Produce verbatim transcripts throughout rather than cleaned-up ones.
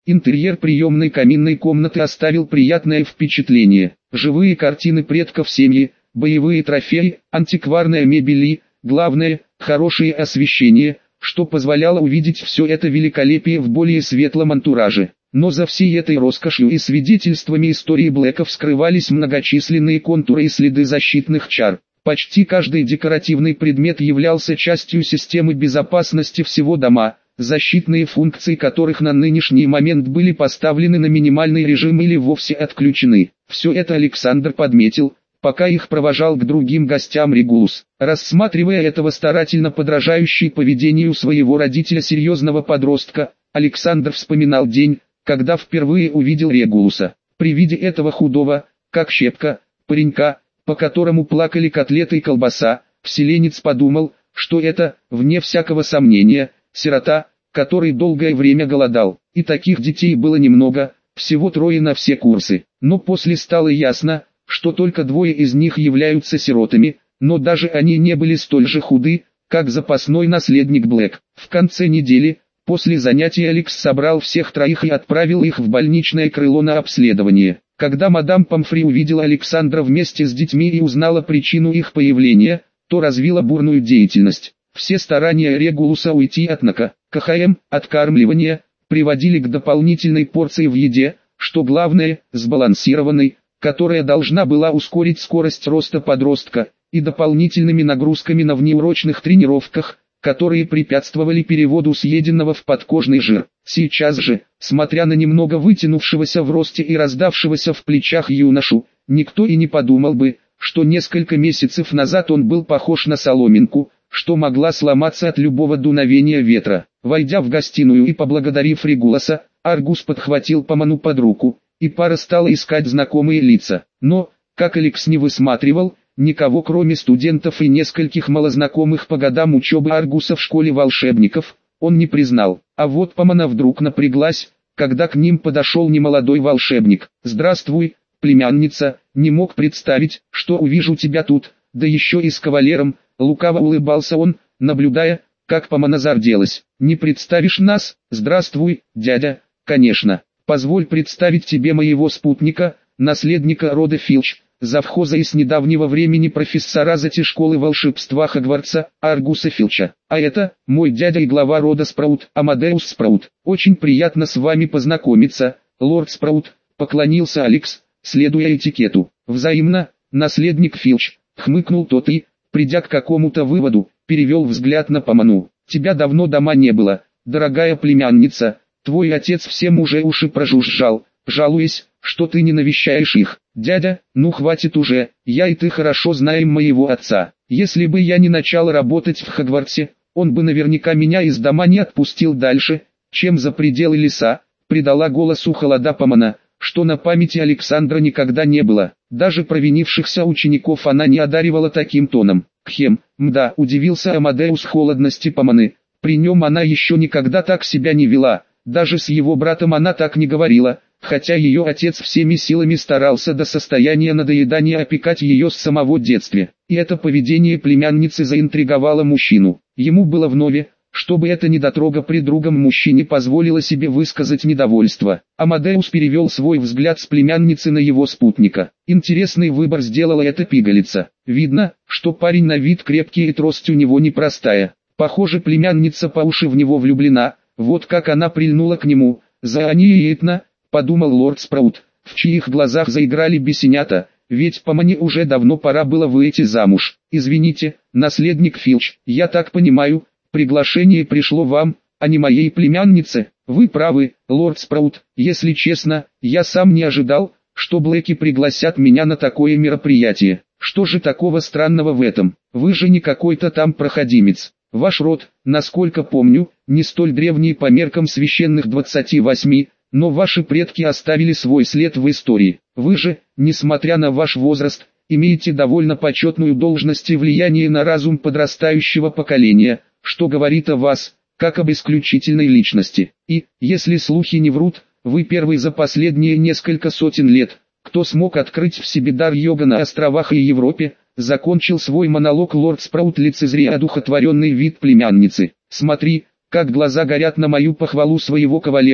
Интерьер приемной каминной комнаты оставил приятное впечатление. Живые картины предков семьи, боевые трофеи, антикварная мебель и, главное, хорошее освещение, что позволяло увидеть все это великолепие в более светлом антураже. Но за всей этой роскошью и свидетельствами истории Блэков скрывались многочисленные контуры и следы защитных чар. Почти каждый декоративный предмет являлся частью системы безопасности всего дома, защитные функции которых на нынешний момент были поставлены на минимальный режим или вовсе отключены. Все это Александр подметил, пока их провожал к другим гостям Регулус. Рассматривая этого старательно подражающий поведению своего родителя серьезного подростка, Александр вспоминал день, когда впервые увидел Регулуса. При виде этого худого, как щепка, паренька, по которому плакали котлеты и колбаса, вселенец подумал, что это, вне всякого сомнения, сирота, который долгое время голодал. И таких детей было немного, всего трое на все курсы. Но после стало ясно, что только двое из них являются сиротами, но даже они не были столь же худы, как запасной наследник Блэк. В конце недели, после занятий Алекс собрал всех троих и отправил их в больничное крыло на обследование. Когда мадам Помфри увидела Александра вместе с детьми и узнала причину их появления, то развила бурную деятельность. Все старания Регулуса уйти от НК, КХМ, откармливания, приводили к дополнительной порции в еде, что главное, сбалансированной, которая должна была ускорить скорость роста подростка, и дополнительными нагрузками на внеурочных тренировках, которые препятствовали переводу съеденного в подкожный жир. Сейчас же, смотря на немного вытянувшегося в росте и раздавшегося в плечах юношу, никто и не подумал бы, что несколько месяцев назад он был похож на соломинку, что могла сломаться от любого дуновения ветра. Войдя в гостиную и поблагодарив Регулуса, Аргус подхватил Поману под руку, и пара стала искать знакомые лица. Но, как Алекс не высматривал, никого кроме студентов и нескольких малознакомых по годам учебы Аргуса в школе волшебников, он не признал. А вот Помана вдруг напряглась, когда к ним подошел немолодой волшебник. «Здравствуй, племянница, не мог представить, что увижу тебя тут, да еще и с кавалером», лукаво улыбался он, наблюдая, как Помана зарделась. «Не представишь нас? Здравствуй, дядя, конечно. Позволь представить тебе моего спутника, наследника рода Филч, завхоза и с недавнего времени профессора зати школы волшебства Хогвартса, Аргуса Филча. А это, мой дядя и глава рода Спраут, Амадеус Спраут. Очень приятно с вами познакомиться, лорд Спраут», поклонился Алекс, следуя этикету. «Взаимно, наследник Филч», хмыкнул тот и, придя к какому-то выводу, перевел взгляд на Поману. «Тебя давно дома не было, дорогая племянница, твой отец всем уже уши прожужжал, жалуясь, что ты не навещаешь их. Дядя, ну хватит уже, я и ты хорошо знаем моего отца. Если бы я не начал работать в Хогвартсе, он бы наверняка меня из дома не отпустил дальше, чем за пределы леса», придала голосу холода Помана, что на памяти Александра никогда не было. Даже провинившихся учеников она не одаривала таким тоном. «Кхем, мда», удивился Амадеус холодности Поманы, при нем она еще никогда так себя не вела, даже с его братом она так не говорила, хотя ее отец всеми силами старался до состояния надоедания опекать ее с самого детства. И это поведение племянницы заинтриговало мужчину. Ему было вновь, чтобы эта недотрога при другом мужчине позволила себе высказать недовольство. Амадеус перевел свой взгляд с племянницы на его спутника. Интересный выбор сделала эта пигалица. Видно, что парень на вид крепкий и трость у него непростая. Похоже, племянница по уши в него влюблена, вот как она прильнула к нему. «Заониетно», подумал лорд Спраут, в чьих глазах заиграли бесенята, ведь по мне уже давно пора было выйти замуж. «Извините, наследник Филч, я так понимаю, приглашение пришло вам, а не моей племяннице?» «Вы правы, лорд Спраут, если честно, я сам не ожидал, что Блэки пригласят меня на такое мероприятие. Что же такого странного в этом? Вы же не какой-то там проходимец. Ваш род, насколько помню, не столь древний по меркам священных двадцати восьми, но ваши предки оставили свой след в истории. Вы же, несмотря на ваш возраст, имеете довольно почетную должность и влияние на разум подрастающего поколения, что говорит о вас, как об исключительной личности. И, если слухи не врут, вы первый за последние несколько сотен лет, кто смог открыть в себе дар йога на островах и Европе», закончил свой монолог лорд Спраут, лицезрея одухотворенный вид племянницы. «Смотри, как глаза горят на мою похвалу своего кавалера»,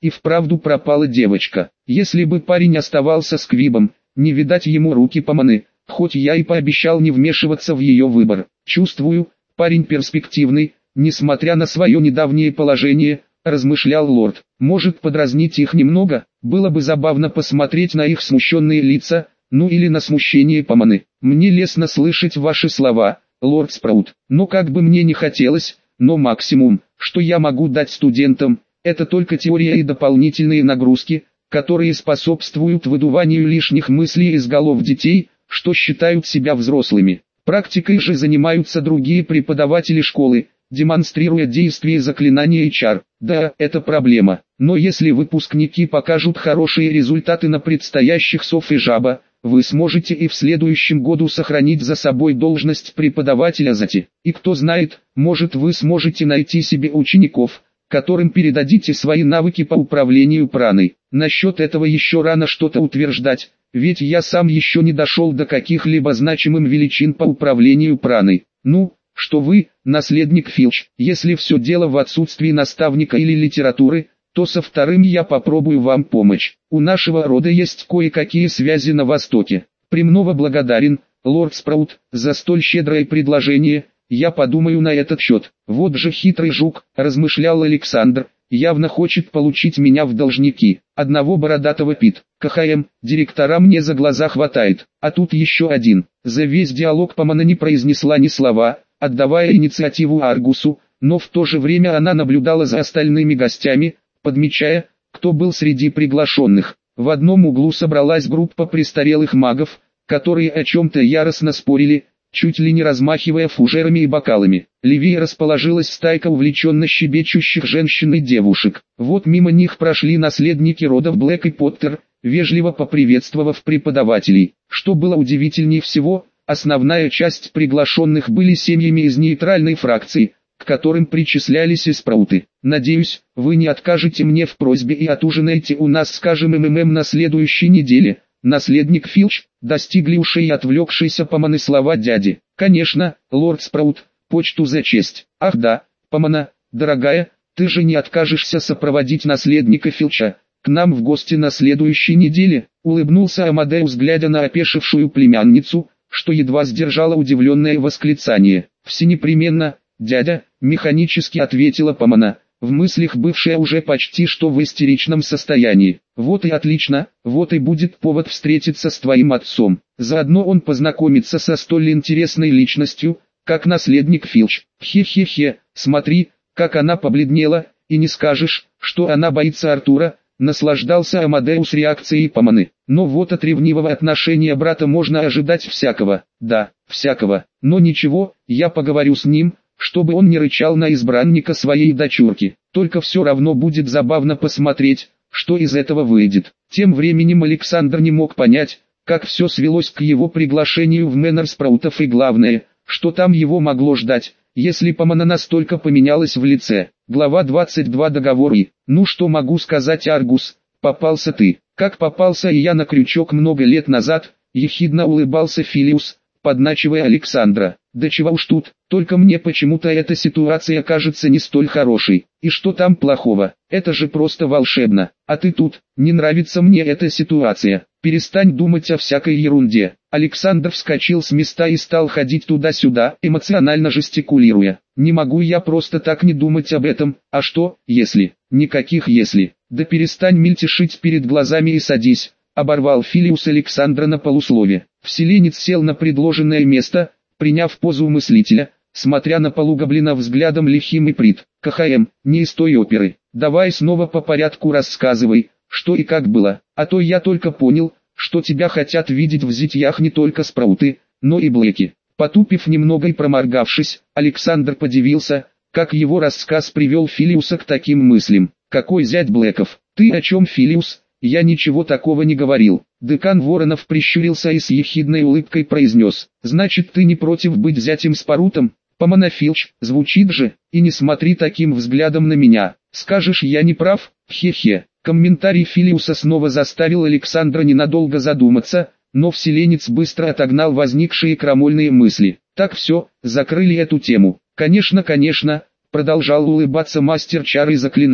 и вправду пропала девочка. Если бы парень оставался сквибом, не видать ему руки Поманы, хоть я и пообещал не вмешиваться в ее выбор. Чувствую, парень перспективный, несмотря на свое недавнее положение, размышлял лорд. Может подразнить их немного, было бы забавно посмотреть на их смущенные лица, ну или на смущение Поманы. Мне лестно слышать ваши слова, лорд Спраут, но как бы мне не хотелось, но максимум, что я могу дать студентам, это только теория и дополнительные нагрузки, которые способствуют выдуванию лишних мыслей из голов детей, что считают себя взрослыми. Практикой же занимаются другие преподаватели школы, демонстрируя действие заклинания и чар. Да, это проблема, но если выпускники покажут хорошие результаты на предстоящих сов и жаба, вы сможете и в следующем году сохранить за собой должность преподавателя ЗАТИ. И кто знает, может вы сможете найти себе учеников, которым передадите свои навыки по управлению праной. Насчет этого еще рано что-то утверждать, ведь я сам еще не дошел до каких-либо значимых величин по управлению праной. Ну, что вы, наследник Филч, если все дело в отсутствии наставника или литературы, то со вторым я попробую вам помочь. У нашего рода есть кое-какие связи на Востоке. Премного благодарен, лорд Спраут, за столь щедрое предложение, я подумаю на этот счет. Вот же хитрый жук, размышлял Александр, явно хочет получить меня в должники. Одного бородатого Пит, КХМ, директора мне за глаза хватает, а тут еще один. За весь диалог Помана не произнесла ни слова, отдавая инициативу Аргусу, но в то же время она наблюдала за остальными гостями, подмечая, кто был среди приглашенных. В одном углу собралась группа престарелых магов, которые о чем-то яростно спорили, чуть ли не размахивая фужерами и бокалами. Левее расположилась стайка увлеченно щебечущих женщин и девушек. Вот мимо них прошли наследники родов Блэк и Поттер, вежливо поприветствовав преподавателей. Что было удивительнее всего, основная часть приглашенных были семьями из нейтральной фракции, к которым причислялись и спрауты. Надеюсь, вы не откажете мне в просьбе и отужинаете у нас, скажем, МММ на следующей неделе. Наследник Филч, достигли ушей отвлекшейся Поманы слова дяди. Конечно, лорд Спраут, почту за честь. Ах да, Помана, дорогая, ты же не откажешься сопроводить наследника Филча к нам в гости на следующей неделе, улыбнулся Амадеус, глядя на опешившую племянницу, что едва сдержала удивленное восклицание. Все непременно, дядя, механически ответила Помана, в мыслях бывшая уже почти что в истеричном состоянии. Вот и отлично, вот и будет повод встретиться с твоим отцом. Заодно он познакомится со столь интересной личностью, как наследник Филч. Хе-хе-хе, смотри, как она побледнела, и не скажешь, что она боится Артура, наслаждался Амадеус реакцией Поманы. Но вот от ревнивого отношения брата можно ожидать всякого, да, всякого. Но ничего, я поговорю с ним, чтобы он не рычал на избранника своей дочурки. Только все равно будет забавно посмотреть, что из этого выйдет. Тем временем Александр не мог понять, как все свелось к его приглашению в Мэннер Спраутов и главное, что там его могло ждать, если Помана настолько поменялась в лице. Глава двадцать два. Договор и, ну что могу сказать, Аргус, попался ты. Как попался и я на крючок много лет назад, ехидно улыбался Филиус, подначивая Александра. Да чего уж тут, только мне почему-то эта ситуация кажется не столь хорошей. И что там плохого? Это же просто волшебно. А ты тут, не нравится мне эта ситуация. Перестань думать о всякой ерунде. Александр вскочил с места и стал ходить туда-сюда, эмоционально жестикулируя. Не могу я просто так не думать об этом. А что, если? Никаких если. Да перестань мельтешить перед глазами и садись. Оборвал Филиус Александра на полуслове. Вселенец сел на предложенное место, приняв позу мыслителя, смотря на полугоблина взглядом лихим и прит. КХМ, не из той оперы. Давай снова по порядку рассказывай, что и как было. А то я только понял, что тебя хотят видеть в зятьях не только спрауты, но и блэки. Потупив немного и проморгавшись, Александр подивился, как его рассказ привел Филиуса к таким мыслям. Какой зять блэков? Ты о чем, Филиус? Я ничего такого не говорил. Декан Воронов прищурился и с ехидной улыбкой произнес. Значит, ты не против быть зятем Спарутом? Помана Филч, звучит же, и не смотри таким взглядом на меня. Скажешь, я не прав? Хе-хе. Комментарий Филиуса снова заставил Александра ненадолго задуматься, но вселенец быстро отогнал возникшие крамольные мысли. Так все, закрыли эту тему. Конечно, конечно, продолжал улыбаться мастер чар и заклинаний.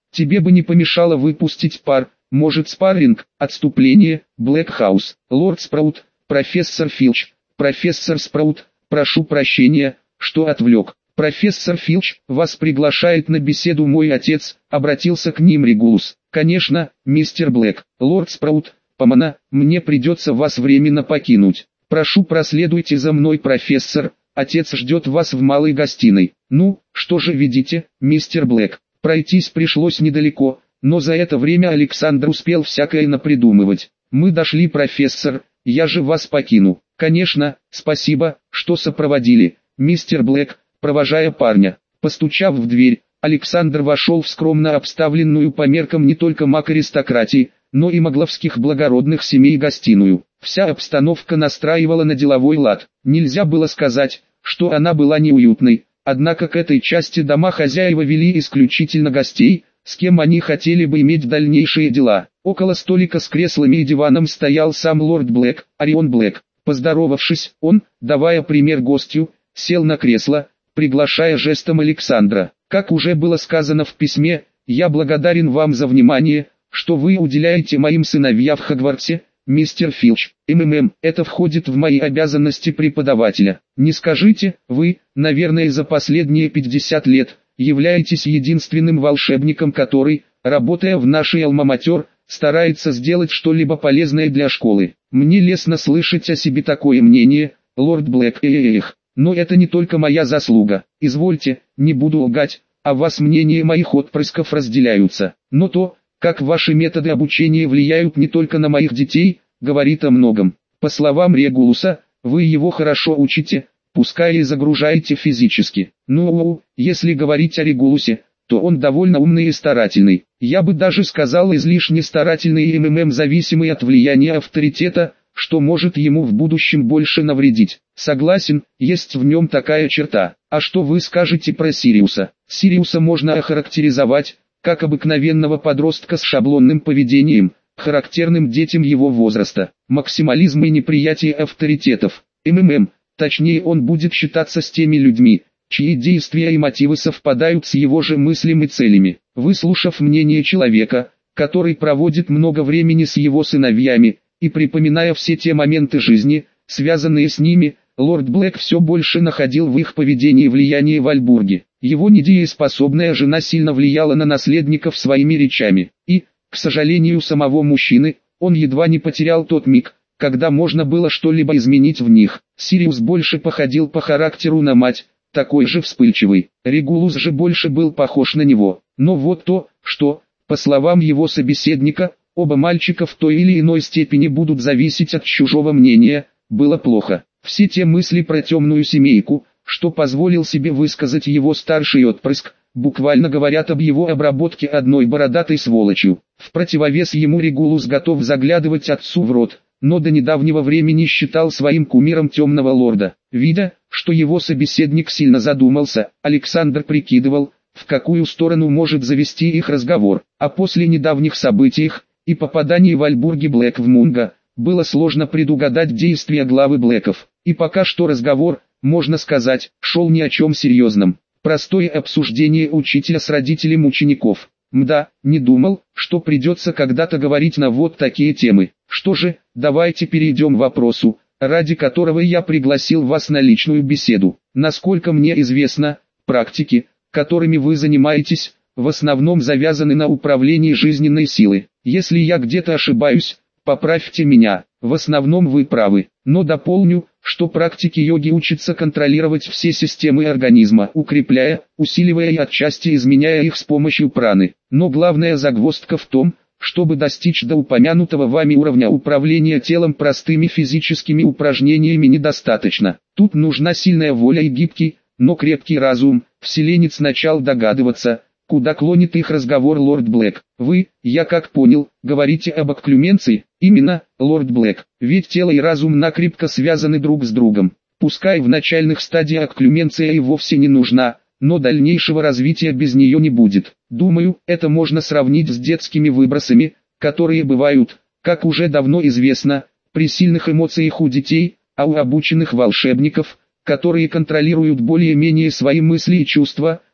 тебе бы не помешало выпустить пар, может спарринг, отступление, Блэкхаус, лорд Спраут, профессор Филч, профессор Спраут, прошу прощения, что отвлек. Профессор Филч, вас приглашает на беседу мой отец, обратился к ним Регулус. Конечно, мистер Блэк, лорд Спраут, помана, мне придется вас временно покинуть. Прошу проследуйте за мной, профессор, отец ждет вас в малой гостиной. Ну, что же видите, мистер Блэк, пройтись пришлось недалеко, но за это время Александр успел всякое напридумывать. Мы дошли, профессор, я же вас покину. Конечно, спасибо, что сопроводили, мистер Блэк, провожая парня. Постучав в дверь, Александр вошел в скромно обставленную по меркам не только маг-аристократии, но и магловских благородных семей гостиную. Вся обстановка настраивала на деловой лад. Нельзя было сказать, что она была неуютной, однако к этой части дома хозяева вели исключительно гостей, с кем они хотели бы иметь дальнейшие дела. Около столика с креслами и диваном стоял сам лорд Блэк, Орион Блэк. Поздоровавшись, он, давая пример гостю, сел на кресло, приглашая жестом Александра. Как уже было сказано в письме, я благодарен вам за внимание, что вы уделяете моим сыновьям в Хогвартсе, мистер Филч. МММ, это входит в мои обязанности преподавателя. Не скажите, вы, наверное, за последние пятьдесят лет, являетесь единственным волшебником, который, работая в нашей Алма-Матер, старается сделать что-либо полезное для школы. Мне лестно слышать о себе такое мнение, лорд Блэк. Эх, но это не только моя заслуга. Извольте, не буду лгать, о вас мнения моих отпрысков разделяются. Но то, как ваши методы обучения влияют не только на моих детей, говорит о многом. По словам Регулуса, вы его хорошо учите, пускай и загружаете физически. Ну, если говорить о Регулусе, то он довольно умный и старательный. Я бы даже сказал излишне старательный и МММ зависимый от влияния авторитета, что может ему в будущем больше навредить. Согласен, есть в нем такая черта. А что вы скажете про Сириуса? Сириуса можно охарактеризовать как обыкновенного подростка с шаблонным поведением, характерным детям его возраста, максимализм и неприятие авторитетов. МММ, точнее он будет считаться с теми людьми, чьи действия и мотивы совпадают с его же мыслями и целями. Выслушав мнение человека, который проводит много времени с его сыновьями, и припоминая все те моменты жизни, связанные с ними, лорд Блэк все больше находил в их поведении влияние Вальбурги. Его недееспособная жена сильно влияла на наследников своими речами, и, к сожалению самого мужчины, он едва не потерял тот миг, когда можно было что-либо изменить в них. Сириус больше походил по характеру на мать, такой же вспыльчивый. Регулус же больше был похож на него. Но вот то, что, по словам его собеседника, оба мальчика в той или иной степени будут зависеть от чужого мнения, было плохо. Все те мысли про темную семейку, что позволил себе высказать его старший отпрыск, буквально говорят об его обработке одной бородатой сволочью. В противовес ему Регулус готов заглядывать отцу в рот, но до недавнего времени считал своим кумиром темного лорда. Видя, что его собеседник сильно задумался, Александр прикидывал, в какую сторону может завести их разговор. А после недавних событий и попадании Вальбурги Блэк в Мунго, было сложно предугадать действия главы Блэков. И пока что разговор, можно сказать, шел ни о чем серьезном. Простое обсуждение учителя с родителем учеников. Мда, не думал, что придется когда-то говорить на вот такие темы. Что же, давайте перейдем к вопросу, ради которого я пригласил вас на личную беседу. Насколько мне известно, практики, которыми вы занимаетесь, в основном завязаны на управлении жизненной силой. Если я где-то ошибаюсь, поправьте меня, в основном вы правы, но дополню, что практики йоги учатся контролировать все системы организма, укрепляя, усиливая и отчасти изменяя их с помощью праны. Но главная загвоздка в том, чтобы достичь до упомянутого вами уровня управления телом простыми физическими упражнениями недостаточно. Тут нужна сильная воля и гибкий, но крепкий разум. Вселенец начал догадываться, куда клонит их разговор лорд Блэк. Вы, я как понял, говорите об окклюменции? Именно, лорд Блэк, ведь тело и разум накрепко связаны друг с другом. Пускай в начальных стадиях окклюменция и вовсе не нужна, но дальнейшего развития без нее не будет. Думаю, это можно сравнить с детскими выбросами, которые бывают, как уже давно известно, при сильных эмоциях у детей, а у обученных волшебников, которые контролируют более-менее свои мысли и чувства,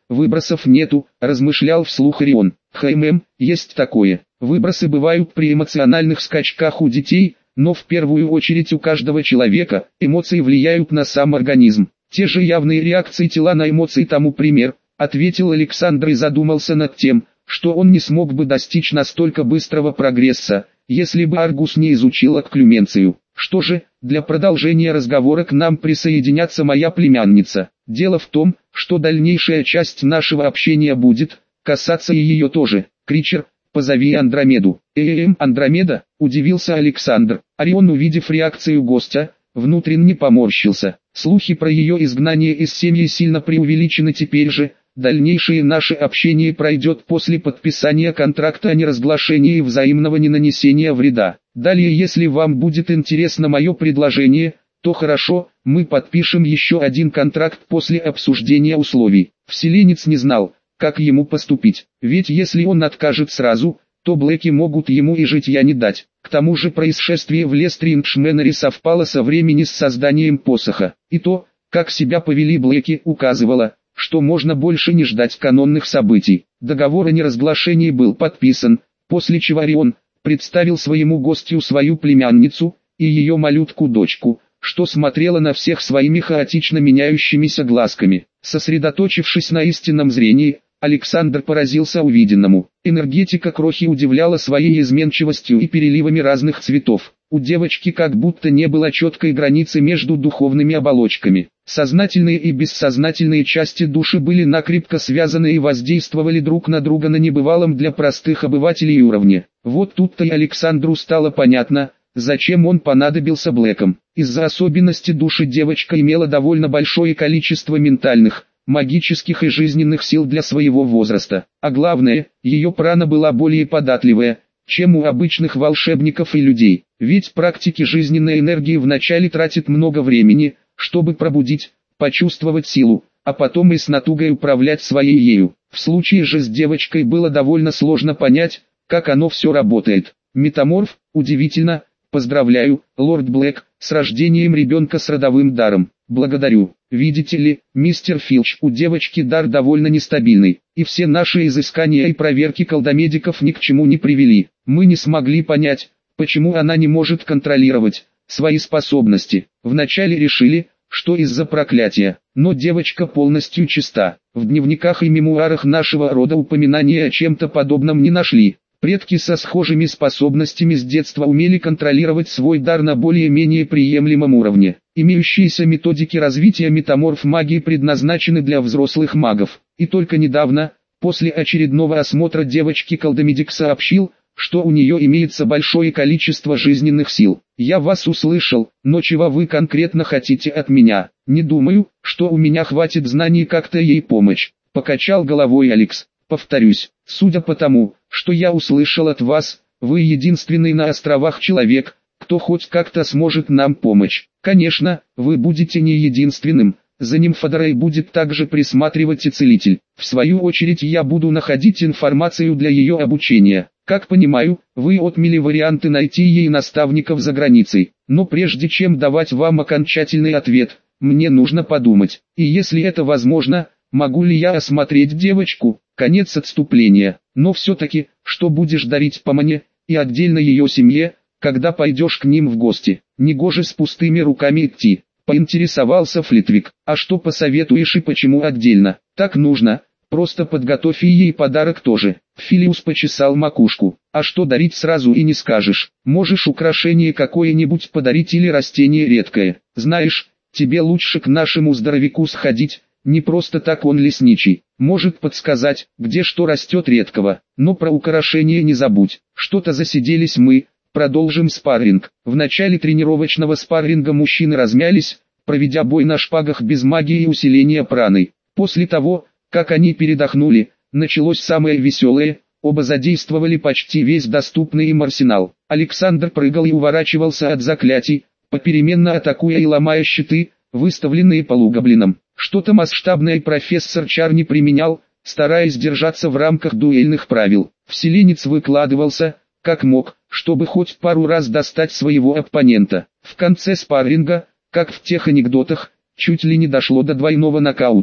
выбросов нету, размышлял вслух Орион. ХММ, есть такое. Выбросы бывают при эмоциональных скачках у детей, но в первую очередь у каждого человека эмоции влияют на сам организм. Те же явные реакции тела на эмоции тому пример, ответил Александр и задумался над тем, что он не смог бы достичь настолько быстрого прогресса, если бы Аргус не изучил окклюменцию. Что же, для продолжения разговора к нам присоединятся моя племянница. Дело в том, что дальнейшая часть нашего общения будет касаться и ее тоже. Кричер, позови Андромеду. Эм, Андромеда, удивился Александр. Орион, увидев реакцию гостя, внутренне поморщился. Слухи про ее изгнание из семьи сильно преувеличены теперь же. Дальнейшее наше общение пройдет после подписания контракта о неразглашении и взаимного ненанесения вреда. Далее, если вам будет интересно мое предложение, то хорошо, мы подпишем еще один контракт после обсуждения условий. Вселенец не знал, как ему поступить, ведь если он откажет сразу, то Блэки могут ему и житья не дать. К тому же происшествие в Лестрингшменере совпало со времени с созданием посоха, и то, как себя повели Блэки, указывало, что можно больше не ждать канонных событий. Договор о неразглашении был подписан, после чего Орион представил своему гостю свою племянницу и ее малютку-дочку, что смотрела на всех своими хаотично меняющимися глазками. Сосредоточившись на истинном зрении, Александр поразился увиденному. Энергетика крохи удивляла своей изменчивостью и переливами разных цветов. У девочки как будто не было четкой границы между духовными оболочками. Сознательные и бессознательные части души были накрепко связаны и воздействовали друг на друга на небывалом для простых обывателей уровне. Вот тут-то и Александру стало понятно, зачем он понадобился Блэкам. Из-за особенностей души девочка имела довольно большое количество ментальных, магических и жизненных сил для своего возраста. А главное, ее прана была более податливая, чем у обычных волшебников и людей. Ведь практики жизненной энергии вначале тратят много времени, чтобы пробудить, почувствовать силу, а потом и с натугой управлять своей ею. В случае же с девочкой было довольно сложно понять, как оно все работает. Метаморф, удивительно, поздравляю, лорд Блэк, с рождением ребенка с родовым даром. Благодарю. Видите ли, мистер Филч, у девочки дар довольно нестабильный, и все наши изыскания и проверки колдомедиков ни к чему не привели. Мы не смогли понять, почему она не может контролировать свои способности. Вначале решили, что из-за проклятия, но девочка полностью чиста. В дневниках и мемуарах нашего рода упоминания о чем-то подобном не нашли. Предки со схожими способностями с детства умели контролировать свой дар на более-менее приемлемом уровне. Имеющиеся методики развития метаморф-магии предназначены для взрослых магов. И только недавно, после очередного осмотра девочки, колдомедик сообщил, что у нее имеется большое количество жизненных сил. Я вас услышал, но чего вы конкретно хотите от меня? Не думаю, что у меня хватит знаний как-то ей помочь. Покачал головой Алекс. Повторюсь, судя по тому, что я услышал от вас, вы единственный на островах человек, кто хоть как-то сможет нам помочь. Конечно, вы будете не единственным, за Нимфодорой будет также присматривать и целитель. В свою очередь я буду находить информацию для ее обучения. Как понимаю, вы отмели варианты найти ей наставников за границей. Но прежде чем давать вам окончательный ответ, мне нужно подумать. И если это возможно, могу ли я осмотреть девочку? Конец отступления. Но все-таки, что будешь дарить Помане и отдельно ее семье, когда пойдешь к ним в гости? Негоже с пустыми руками идти. Поинтересовался Флитвик. А что посоветуешь и почему отдельно? Так нужно. Просто подготовь и ей подарок тоже. Филиус почесал макушку. А что дарить сразу и не скажешь. Можешь украшение какое-нибудь подарить или растение редкое. Знаешь, тебе лучше к нашему здоровяку сходить. Не просто так он лесничий. Может подсказать, где что растет редкого. Но про украшение не забудь. Что-то засиделись мы. Продолжим спарринг. В начале тренировочного спарринга мужчины размялись, проведя бой на шпагах без магии и усиления праны. После того, как они передохнули, началось самое веселое. Оба задействовали почти весь доступный им арсенал. Александр прыгал и уворачивался от заклятий, попеременно атакуя и ломая щиты, выставленные полугоблином. Что-то масштабное профессор Чар не применял, стараясь держаться в рамках дуэльных правил. Вселенец выкладывался, как мог, чтобы хоть пару раз достать своего оппонента. В конце спарринга, как в тех анекдотах, чуть ли не дошло до двойного нокаута.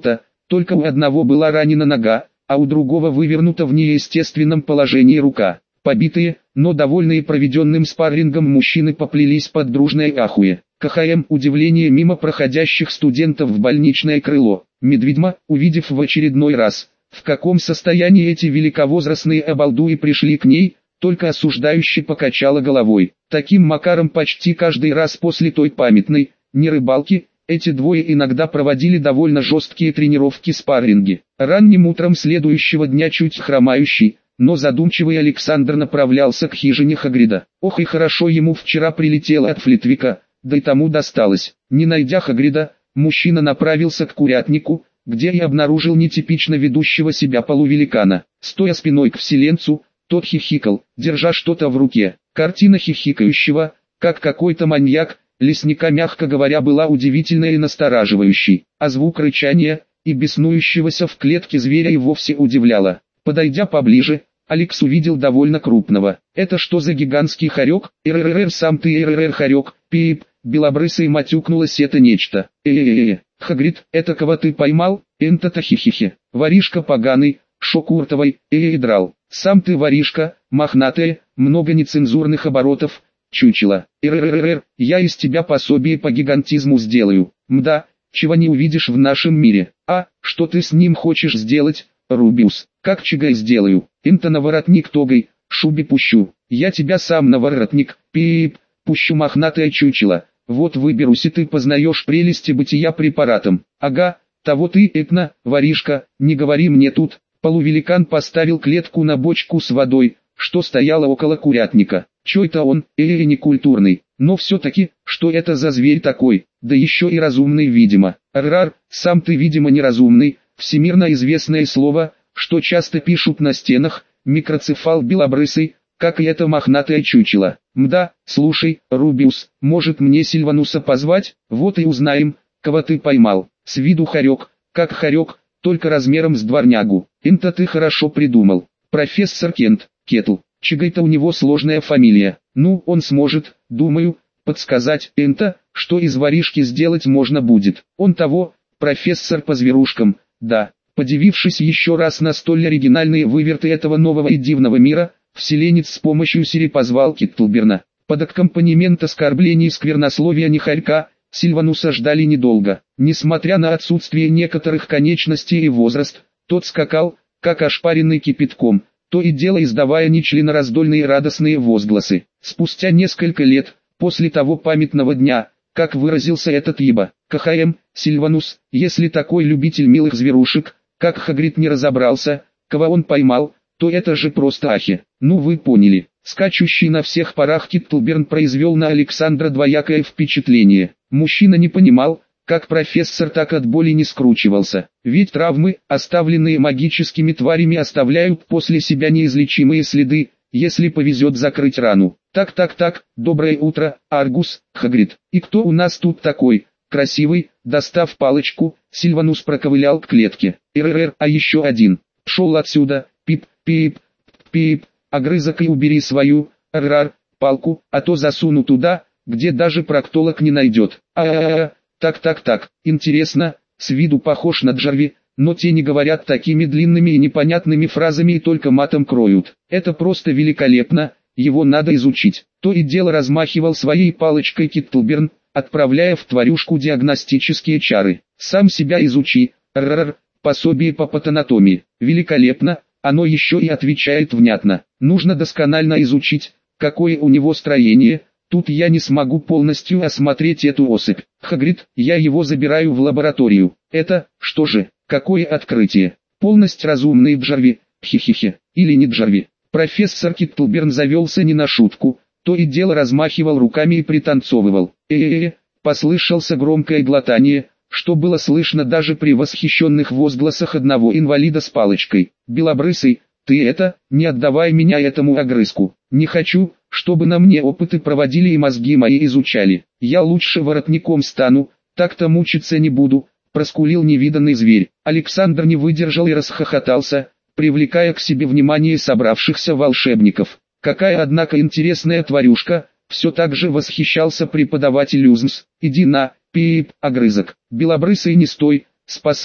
только у одного была ранена нога, а у другого вывернута в неестественном положении рука. Побитые, но довольные проведенным спаррингом мужчины поплелись под дружное ахуе. КХМ удивление мимо проходящих студентов в больничное крыло. Медведьма, увидев в очередной раз, в каком состоянии эти великовозрастные обалдуи пришли к ней, только осуждающе покачала головой. Таким макаром почти каждый раз после той памятной, не рыбалки, эти двое иногда проводили довольно жесткие тренировки-спарринги. Ранним утром следующего дня чуть хромающий, но задумчивый Александр направлялся к хижине Хагрида. Ох и хорошо ему вчера прилетело от Флитвика, да и тому досталось. Не найдя Хагрида, мужчина направился к курятнику, где и обнаружил нетипично ведущего себя полувеликана. Стоя спиной к вселенцу, тот хихикал, держа что-то в руке. Картина хихикающего, как какой-то маньяк, лесника, мягко говоря, была удивительной и настораживающей, а звук рычания и беснующегося в клетке зверя и вовсе удивляла. Подойдя поближе, Алекс увидел довольно крупного. Это что за гигантский хорек? РРР, сам ты РРР хорек, пип, белобрысый матюкнулось это нечто. Э-э-э, Хагрид, это кого ты поймал? Энто-то хихихи. Воришка поганый, шокуртовой, э-э драл. Сам ты воришка, мохнатая, много нецензурных оборотов, чучело. РРР, я из тебя пособие по гигантизму сделаю. Мда, чего не увидишь в нашем мире. А, что ты с ним хочешь сделать, Рубиус? Как чигай сделаю? Инта на воротник тогой, шубе пущу. Я тебя сам на воротник, пип, пущу, мохнатое чучело. Вот выберусь и ты познаешь прелести бытия препаратом. Ага, того ты, этна, воришка, не говори мне тут. Полувеликан поставил клетку на бочку с водой, что стояла около курятника. Чё это он, э-э, некультурный, но все-таки, что это за зверь такой, да еще и разумный видимо. Рар, сам ты видимо неразумный, всемирно известное слово, что часто пишут на стенах, микроцефал белобрысый, как и это мохнатое чучело. Мда, слушай, Рубиус, может мне Сильвануса позвать, вот и узнаем, кого ты поймал. С виду хорек, как хорек, только размером с дворнягу. Инта ты хорошо придумал. Профессор Кент, Кетл, чигай-то у него сложная фамилия. Ну, он сможет, думаю, подсказать Энта, что из воришки сделать можно будет. Он того, профессор по зверушкам, да. Подивившись еще раз на столь оригинальные выверты этого нового и дивного мира, вселенец с помощью Сири позвал Киттлберна. Под аккомпанемент оскорблений и сквернословия Нехарька, Сильвануса ждали недолго. Несмотря на отсутствие некоторых конечностей и возраст, тот скакал, как ошпаренный кипятком, то и дело издавая нечленораздольные радостные возгласы. Спустя несколько лет, после того памятного дня, как выразился этот ибо, КХМ, Сильванус, если такой любитель милых зверушек, как Хагрид не разобрался, кого он поймал, то это же просто ахи. Ну вы поняли. Скачущий на всех парах Киттлберн произвел на Александра двоякое впечатление. Мужчина не понимал, как профессор так от боли не скручивался. Ведь травмы, оставленные магическими тварями, оставляют после себя неизлечимые следы, если повезет закрыть рану. Так-так-так, доброе утро, Аргус, Хагрид. И кто у нас тут такой? Красивый, достав палочку, Сильванус проковылял к клетке. РРР, а еще один. Шел отсюда, пип, пип, пип, огрызок и убери свою, рар, палку, а то засуну туда, где даже проктолог не найдет. А-а-а, так-так-так, интересно, с виду похож на Джарви, но те не говорят такими длинными и непонятными фразами и только матом кроют. Это просто великолепно, его надо изучить. То и дело размахивал своей палочкой Киттлберн, отправляя в тварюшку диагностические чары. Сам себя изучи, рр, пособие по патанатомии. Великолепно, оно еще и отвечает внятно. Нужно досконально изучить, какое у него строение. Тут я не смогу полностью осмотреть эту особь. Хагрид, я его забираю в лабораторию. Это, что же, какое открытие? Полностью разумный Джарви, хихихи, или не Джарви. Профессор Киттлберн завелся не на шутку, то и дело размахивал руками и пританцовывал. Э-э-э, послышался громкое глотание, что было слышно даже при восхищенных возгласах одного инвалида с палочкой. Белобрысый, ты это, не отдавай меня этому огрызку. Не хочу, чтобы на мне опыты проводили и мозги мои изучали. Я лучше воротником стану, так-то мучиться не буду, проскулил невиданный зверь. Александр не выдержал и расхохотался, привлекая к себе внимание собравшихся волшебников. Какая однако интересная тварюшка, все так же восхищался преподаватель Узмс. Иди на, пип, огрызок. Белобрысый не стой, спасай,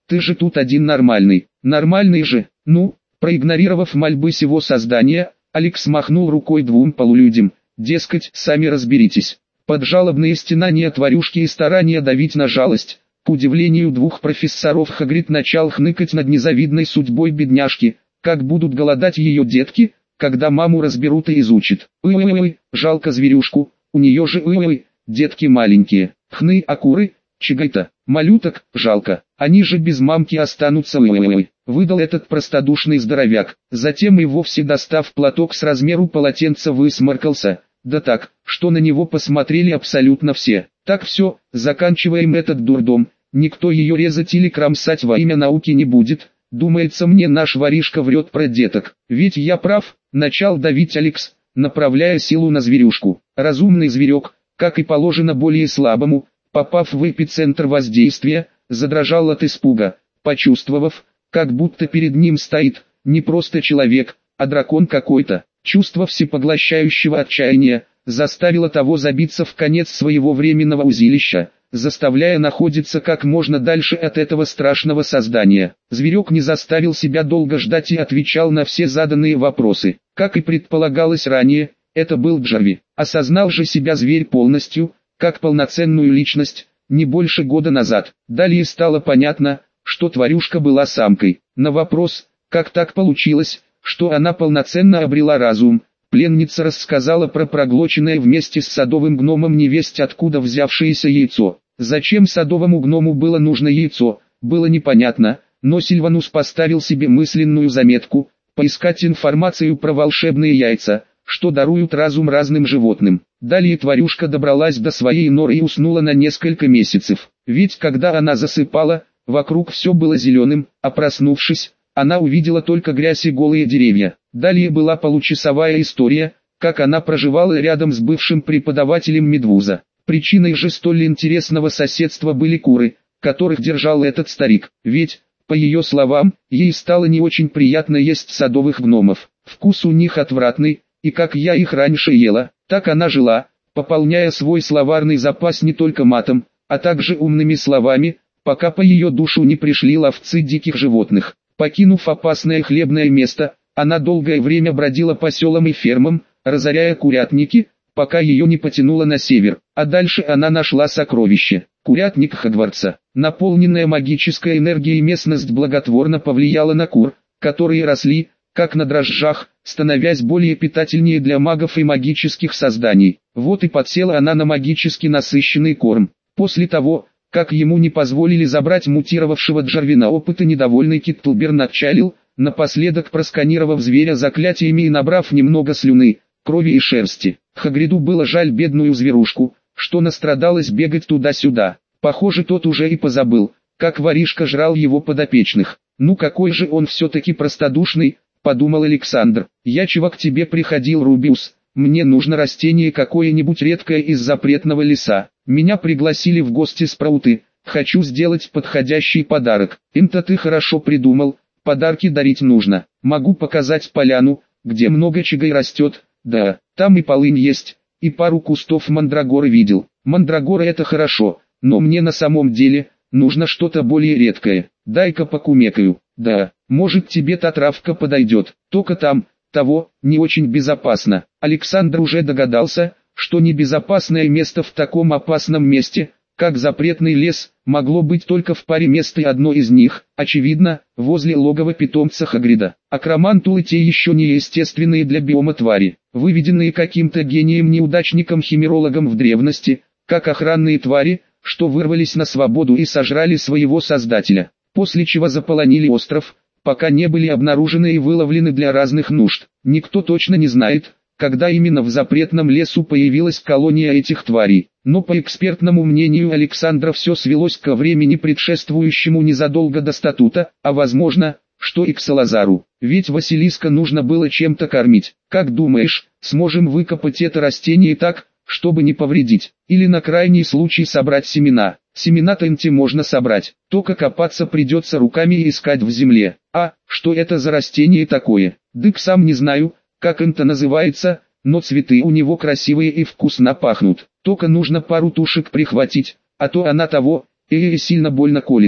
Ты же тут один нормальный. Нормальный же, ну, проигнорировав мольбы сего создания, Алекс махнул рукой двум полулюдям, дескать, сами разберитесь. Под жалобные стенания тварюшки и старания давить на жалость, к удивлению двух профессоров Хагрид начал хныкать над незавидной судьбой бедняжки, как будут голодать ее детки, когда маму разберут и изучат. Ой-ой-ой, жалко зверюшку, у нее же ой-ой, детки маленькие, хны, а куры, чего-то, малюток, жалко, они же без мамки останутся, ой-ой-ой, выдал этот простодушный здоровяк, затем и вовсе достав платок с размеру полотенца высморкался, да так, что на него посмотрели абсолютно все. Так все, заканчиваем этот дурдом, никто ее резать или кромсать во имя науки не будет, думается мне наш воришка врет про деток, ведь я прав, начал давить Алекс, направляя силу на зверюшку. Разумный зверек, как и положено более слабому, попав в эпицентр воздействия, задрожал от испуга, почувствовав, как будто перед ним стоит, не просто человек, а дракон какой-то. Чувство всепоглощающего отчаяния заставило того забиться в конец своего временного узилища, заставляя находиться как можно дальше от этого страшного создания. Зверек не заставил себя долго ждать и отвечал на все заданные вопросы. Как и предполагалось ранее, это был Джарви. Осознал же себя зверь полностью, как полноценную личность, не больше года назад. Далее стало понятно, что тварюшка была самкой. На вопрос, как так получилось, что она полноценно обрела разум, пленница рассказала про проглоченное вместе с садовым гномом невесть откуда взявшееся яйцо. Зачем садовому гному было нужно яйцо, было непонятно, но Сильванус поставил себе мысленную заметку, поискать информацию про волшебные яйца, что даруют разум разным животным. Далее тварюшка добралась до своей норы и уснула на несколько месяцев, ведь когда она засыпала, вокруг все было зеленым, а проснувшись, она увидела только грязь и голые деревья. Далее была получасовая история, как она проживала рядом с бывшим преподавателем Медвуза. Причиной же столь интересного соседства были куры, которых держал этот старик. Ведь, по ее словам, ей стало не очень приятно есть садовых гномов. Вкус у них отвратный, и как я их раньше ела, так она жила, пополняя свой словарный запас не только матом, а также умными словами, пока по ее душу не пришли ловцы диких животных. Покинув опасное хлебное место, она долгое время бродила по селам и фермам, разоряя курятники, пока ее не потянуло на север, а дальше она нашла сокровище. Курятник Хогвартса. Наполненная магической энергией местность благотворно повлияла на кур, которые росли, как на дрожжах, становясь более питательнее для магов и магических созданий. Вот и подсела она на магически насыщенный корм. После того, как ему не позволили забрать мутировавшего Джарви на опыты, недовольный Киттлберн отчалил, напоследок просканировав зверя заклятиями и набрав немного слюны, крови и шерсти. Хагриду было жаль бедную зверушку, что настрадалась бегать туда-сюда. Похоже, тот уже и позабыл, как воришка жрал его подопечных. «Ну какой же он все-таки простодушный», — подумал Александр. «Я чего к тебе приходил, Рубиус? Мне нужно растение какое-нибудь редкое из запретного леса. Меня пригласили в гости спрауты, хочу сделать подходящий подарок». «Им-то ты хорошо придумал, подарки дарить нужно. Могу показать поляну, где много чего растет, да, там и полынь есть, и пару кустов мандрагоры видел». «Мандрагора это хорошо, но мне на самом деле нужно что-то более редкое. Дай-ка покумекаю». «Да, может тебе та травка подойдет, только там, того, не очень безопасно». Александр уже догадался, что небезопасное место в таком опасном месте, как запретный лес, могло быть только в паре мест, и одно из них, очевидно, возле логова питомца Хагрида. Акромантулы те еще неестественные для биома твари, выведенные каким-то гением-неудачником-химерологом в древности, как охранные твари, что вырвались на свободу и сожрали своего создателя, после чего заполонили остров, пока не были обнаружены и выловлены для разных нужд. Никто точно не знает, когда именно в запретном лесу появилась колония этих тварей, но по экспертному мнению Александра все свелось ко времени, предшествующему незадолго до статута, а возможно, что и к Салазару, ведь Василиска нужно было чем-то кормить. «Как думаешь, сможем выкопать это растение так, чтобы не повредить, или на крайний случай собрать семена?» «Семена-то инте можно собрать, только копаться придется руками и искать в земле». «А, что это за растение такое?» «Дык сам не знаю, как это называется, но цветы у него красивые и вкусно пахнут. Только нужно пару тушек прихватить, а то она того, и сильно больно колется».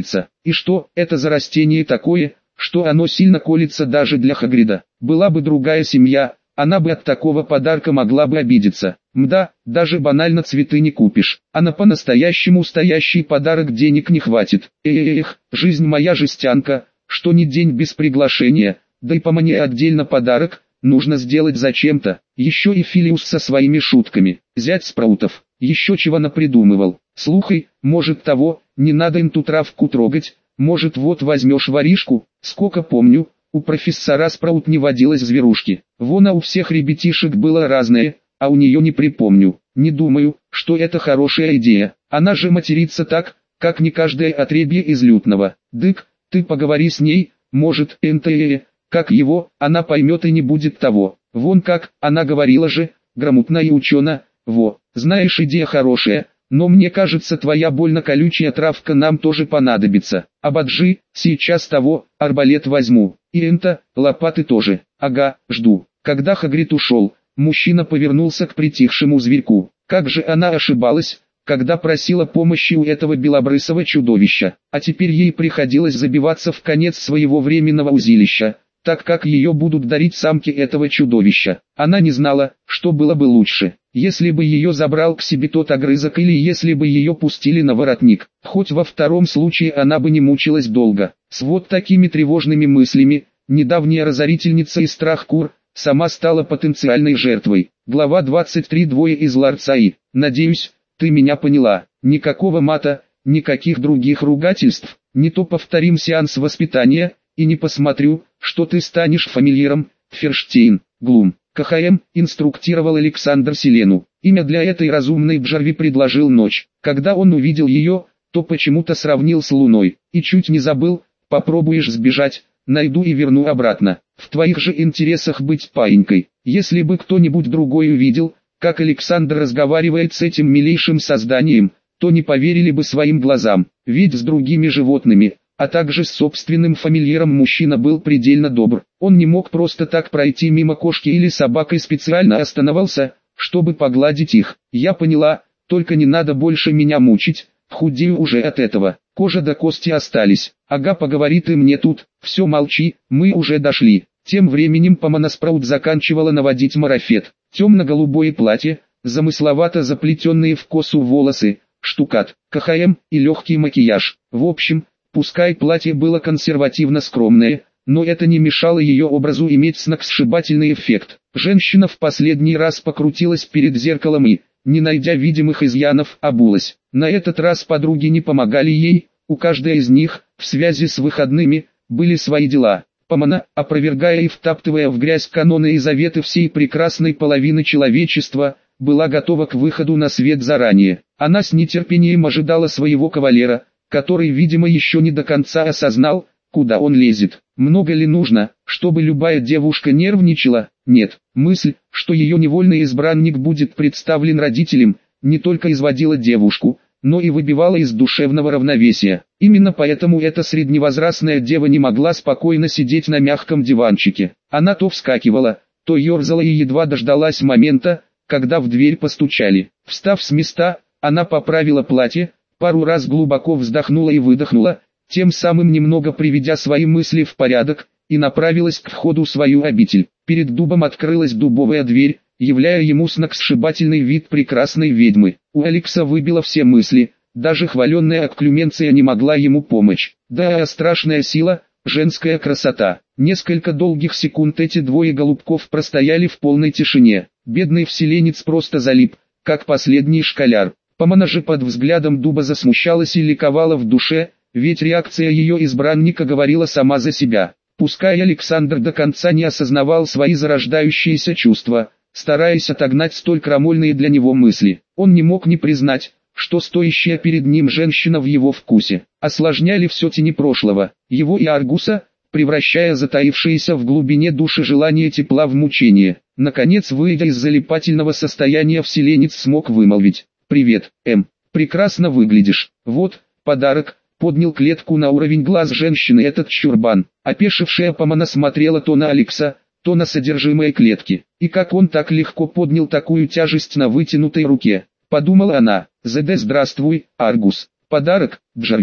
И что это за растение такое, что оно сильно колется даже для Хагрида? Была бы другая семья, она бы от такого подарка могла бы обидеться. Мда, даже банально цветы не купишь, а на по-настоящему стоящий подарок денег не хватит. Эх, жизнь моя жестянка, что ни день без приглашения, да и по мне отдельно подарок, нужно сделать зачем-то. Еще и Филиус со своими шутками, зять Спраутов, еще чего напридумывал. Слухай, может того, не надо им ту травку трогать, может вот возьмешь воришку, сколько помню, у профессора Спраут не водилось зверушки. Вон а у всех ребятишек было разное, а у нее не припомню. Не думаю, что это хорошая идея. Она же матерится так, как не каждое отребье из лютного. Дык, ты поговори с ней, может, НТЭ, как его, она поймет и не будет того. Вон как, она говорила же, грамотно и учена, во, знаешь, идея хорошая, но мне кажется, твоя больно колючая травка нам тоже понадобится. Ободжи, сейчас того, арбалет возьму, и энто, лопаты тоже. Ага, жду. Когда Хагрид ушел, мужчина повернулся к притихшему зверьку. Как же она ошибалась, когда просила помощи у этого белобрысого чудовища, а теперь ей приходилось забиваться в конец своего временного узилища, так как ее будут дарить самки этого чудовища. Она не знала, что было бы лучше, если бы ее забрал к себе тот огрызок или если бы ее пустили на воротник. Хоть во втором случае она бы не мучилась долго. С вот такими тревожными мыслями, недавняя разорительница из Страх-Кур сама стала потенциальной жертвой. Глава двадцать три. Двое из Ларцаи. Надеюсь, ты меня поняла. Никакого мата, никаких других ругательств, не то повторим сеанс воспитания, и не посмотрю, что ты станешь фамильяром, Ферштейн, Глум. КХМ, инструктировал Александр Селену. Имя для этой разумной Джарви предложил Ночь. Когда он увидел ее, то почему-то сравнил с Луной, и чуть не забыл, попробуешь сбежать, найду и верну обратно. В твоих же интересах быть паинькой. Если бы кто-нибудь другой увидел, как Александр разговаривает с этим милейшим созданием, то не поверили бы своим глазам, ведь с другими животными, а также с собственным фамильяром мужчина был предельно добр. Он не мог просто так пройти мимо кошки или собак и специально остановился, чтобы погладить их. Я поняла, только не надо больше меня мучить, худею уже от этого. Кожа до кости остались. Ага, поговори ты мне тут, все молчи, мы уже дошли. Тем временем Помона Спраут заканчивала наводить марафет. Темно-голубое платье, замысловато заплетенные в косу волосы, штукат, КХМ и легкий макияж. В общем, пускай платье было консервативно скромное, но это не мешало ее образу иметь сногсшибательный эффект. Женщина в последний раз покрутилась перед зеркалом и, не найдя видимых изъянов, обулась. На этот раз подруги не помогали ей, у каждой из них, в связи с выходными, были свои дела. Помона, опровергая и втаптывая в грязь каноны и заветы всей прекрасной половины человечества, была готова к выходу на свет заранее. Она с нетерпением ожидала своего кавалера, который, видимо, еще не до конца осознал, куда он лезет. Много ли нужно, чтобы любая девушка нервничала? Нет. Мысль, что ее невольный избранник будет представлен родителям, не только изводила девушку, но и выбивала из душевного равновесия. Именно поэтому эта средневозрастная дева не могла спокойно сидеть на мягком диванчике. Она то вскакивала, то ерзала и едва дождалась момента, когда в дверь постучали. Встав с места, она поправила платье, пару раз глубоко вздохнула и выдохнула, тем самым немного приведя свои мысли в порядок, и направилась к входу в свою обитель. Перед дубом открылась дубовая дверь, являя ему сногсшибательный вид прекрасной ведьмы. У Алекса выбило все мысли, даже хваленная окклюменция не могла ему помочь. Да, страшная сила, женская красота. Несколько долгих секунд эти двое голубков простояли в полной тишине. Бедный вселенец просто залип, как последний школяр. Помона же под взглядом дуба засмущалась и ликовала в душе, ведь реакция ее избранника говорила сама за себя. Пускай Александр до конца не осознавал свои зарождающиеся чувства, стараясь отогнать столь крамольные для него мысли, он не мог не признать, что стоящая перед ним женщина в его вкусе, осложняли все тени прошлого, его и Аргуса, превращая затаившееся в глубине души желание тепла в мучение. Наконец, выйдя из залипательного состояния, вселенец смог вымолвить: «Привет, Эм, прекрасно выглядишь, вот, подарок». Поднял клетку на уровень глаз женщины этот чурбан. Опешившая Помона смотрела то на Алекса, то на содержимое клетки. И как он так легко поднял такую тяжесть на вытянутой руке. Подумала она. «ЗД, здравствуй, Аргус. Подарок, Джарви».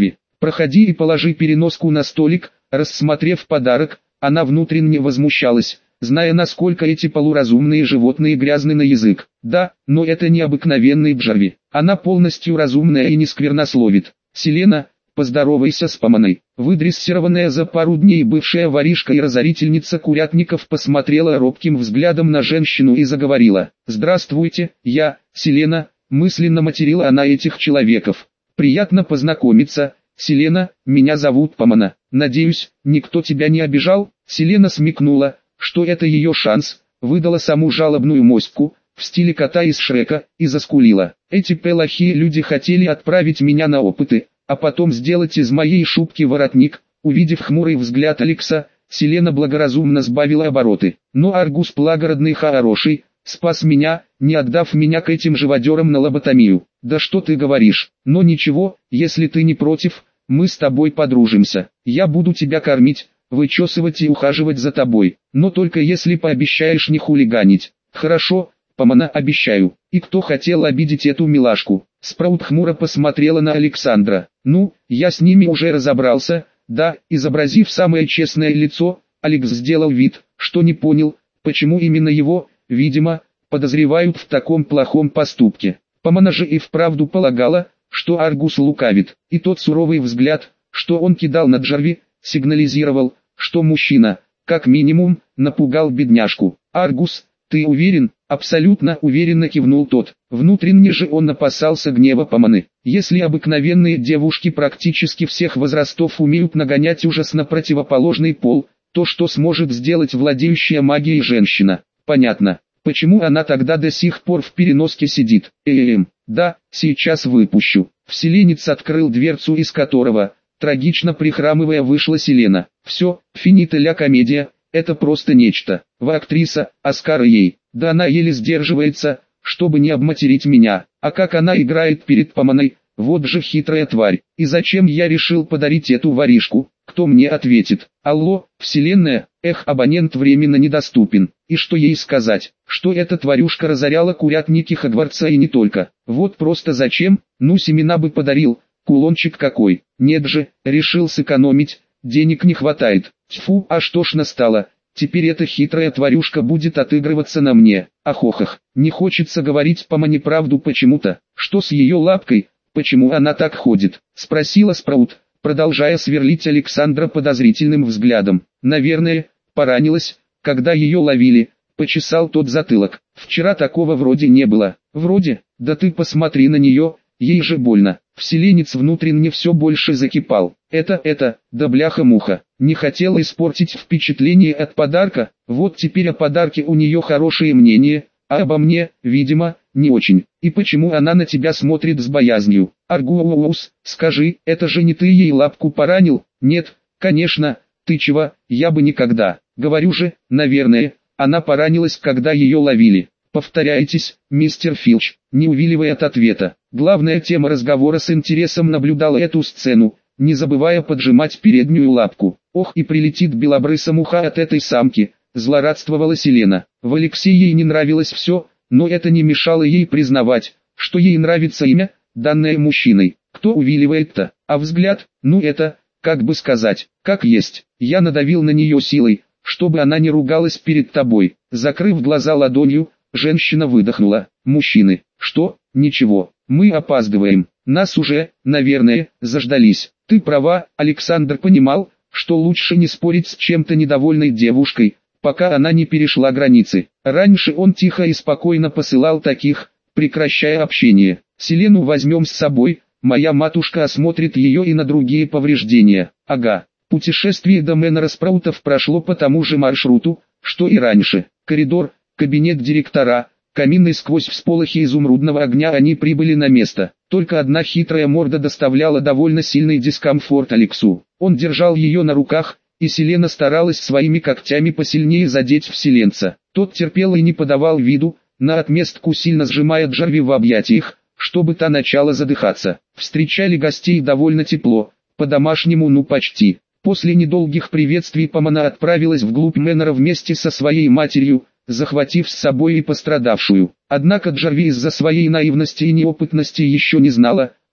Проходи и положи переноску на столик. Рассмотрев подарок, она внутренне возмущалась, зная, насколько эти полуразумные животные грязны на язык. Да, но это не обыкновенный Джарви. Она полностью разумная и не сквернословит. Селена, поздоровайся с Поманой. Выдрессированная за пару дней бывшая воришка и разорительница курятников посмотрела робким взглядом на женщину и заговорила. «Здравствуйте, я, Селена», мысленно материла она этих человеков. «Приятно познакомиться, Селена, меня зовут Помана. Надеюсь, никто тебя не обижал?» Селена смекнула, что это ее шанс, выдала саму жалобную моську, в стиле кота из Шрека, и заскулила. «Эти плохие люди хотели отправить меня на опыты, а потом сделать из моей шубки воротник». Увидев хмурый взгляд Алекса, Селена благоразумно сбавила обороты. «Но Аргус благородный хороший, спас меня, не отдав меня к этим живодерам на лоботомию». «Да что ты говоришь? Но ничего, если ты не против, мы с тобой подружимся. Я буду тебя кормить, вычесывать и ухаживать за тобой, но только если пообещаешь не хулиганить». «Хорошо, Помана, обещаю». «И кто хотел обидеть эту милашку?» Спраут хмуро посмотрела на Александра. «Ну, я с ними уже разобрался». Да, изобразив самое честное лицо, Алекс сделал вид, что не понял, почему именно его, видимо, подозревают в таком плохом поступке. Помана же и вправду полагала, что Аргус лукавит, и тот суровый взгляд, что он кидал на Джарви, сигнализировал, что мужчина, как минимум, напугал бедняжку. «Аргус, ты уверен?» «Абсолютно уверенно», кивнул тот. Внутренне же он опасался гнева Поманы. Если обыкновенные девушки практически всех возрастов умеют нагонять ужас на противоположный пол, то что сможет сделать владеющая магией женщина? Понятно, почему она тогда до сих пор в переноске сидит. Эм, да, сейчас выпущу. Вселенец открыл дверцу, из которого, трагично прихрамывая, вышла Селена. Все, финита ля комедия, это просто нечто. Вы актриса, Оскар ей. Да она еле сдерживается, чтобы не обматерить меня. А как она играет перед Поманой, вот же хитрая тварь. И зачем я решил подарить эту воришку? Кто мне ответит? Алло, вселенная, эх, абонент временно недоступен. И что ей сказать? Что эта тварюшка разоряла курятники Хогвартса и не только. Вот просто зачем? Ну, семена бы подарил, кулончик какой. Нет же, решил сэкономить, денег не хватает. Тьфу, а что ж настало? Теперь эта хитрая тварюшка будет отыгрываться на мне. Ахохах, не хочется говорить Помане правду почему-то. Что с ее лапкой, почему она так ходит? Спросила Спраут, продолжая сверлить Александра подозрительным взглядом. Наверное, поранилась, когда ее ловили. Почесал тот затылок. Вчера такого вроде не было. Вроде, да ты посмотри на нее, ей же больно. Вселенец внутренне все больше закипал. Это, это, да бляха-муха. Не хотела испортить впечатление от подарка, вот теперь о подарке у нее хорошее мнение, а обо мне, видимо, не очень. И почему она на тебя смотрит с боязнью? Аргуоус, скажи, это же не ты ей лапку поранил? Нет, конечно, ты чего, я бы никогда. Говорю же, наверное, она поранилась, когда ее ловили. Повторяйтесь, мистер Филч, не увиливая от ответа. Главная тема разговора с интересом наблюдала эту сцену, не забывая поджимать переднюю лапку. Ох, и прилетит белобрысая муха от этой самки, злорадствовала Селена. В Алексее ей не нравилось все, но это не мешало ей признавать, что ей нравится имя, данное мужчиной. Кто увиливает-то? А взгляд, ну это, как бы сказать, как есть. Я надавил на нее силой, чтобы она не ругалась перед тобой. Закрыв глаза ладонью, женщина выдохнула. Мужчины, что? Ничего, мы опаздываем. Нас уже, наверное, заждались. Ты права, Александр понимал, что лучше не спорить с чем-то недовольной девушкой, пока она не перешла границы. Раньше он тихо и спокойно посылал таких, прекращая общение. Селену возьмем с собой, моя матушка осмотрит ее и на другие повреждения. Ага, путешествие до Мэннера Спраутов прошло по тому же маршруту, что и раньше. Коридор, кабинет директора, камин, и сквозь всполохи изумрудного огня они прибыли на место. Только одна хитрая морда доставляла довольно сильный дискомфорт Алексу. Он держал ее на руках, и Селена старалась своими когтями посильнее задеть вселенца. Тот терпел и не подавал виду, на отместку сильно сжимая Джарви в объятиях, чтобы та начала задыхаться. Встречали гостей довольно тепло, по-домашнему, ну почти. После недолгих приветствий Помана отправилась вглубь Мэннера вместе со своей матерью, захватив с собой и пострадавшую. Однако Джарви из-за своей наивности и неопытности еще не знала,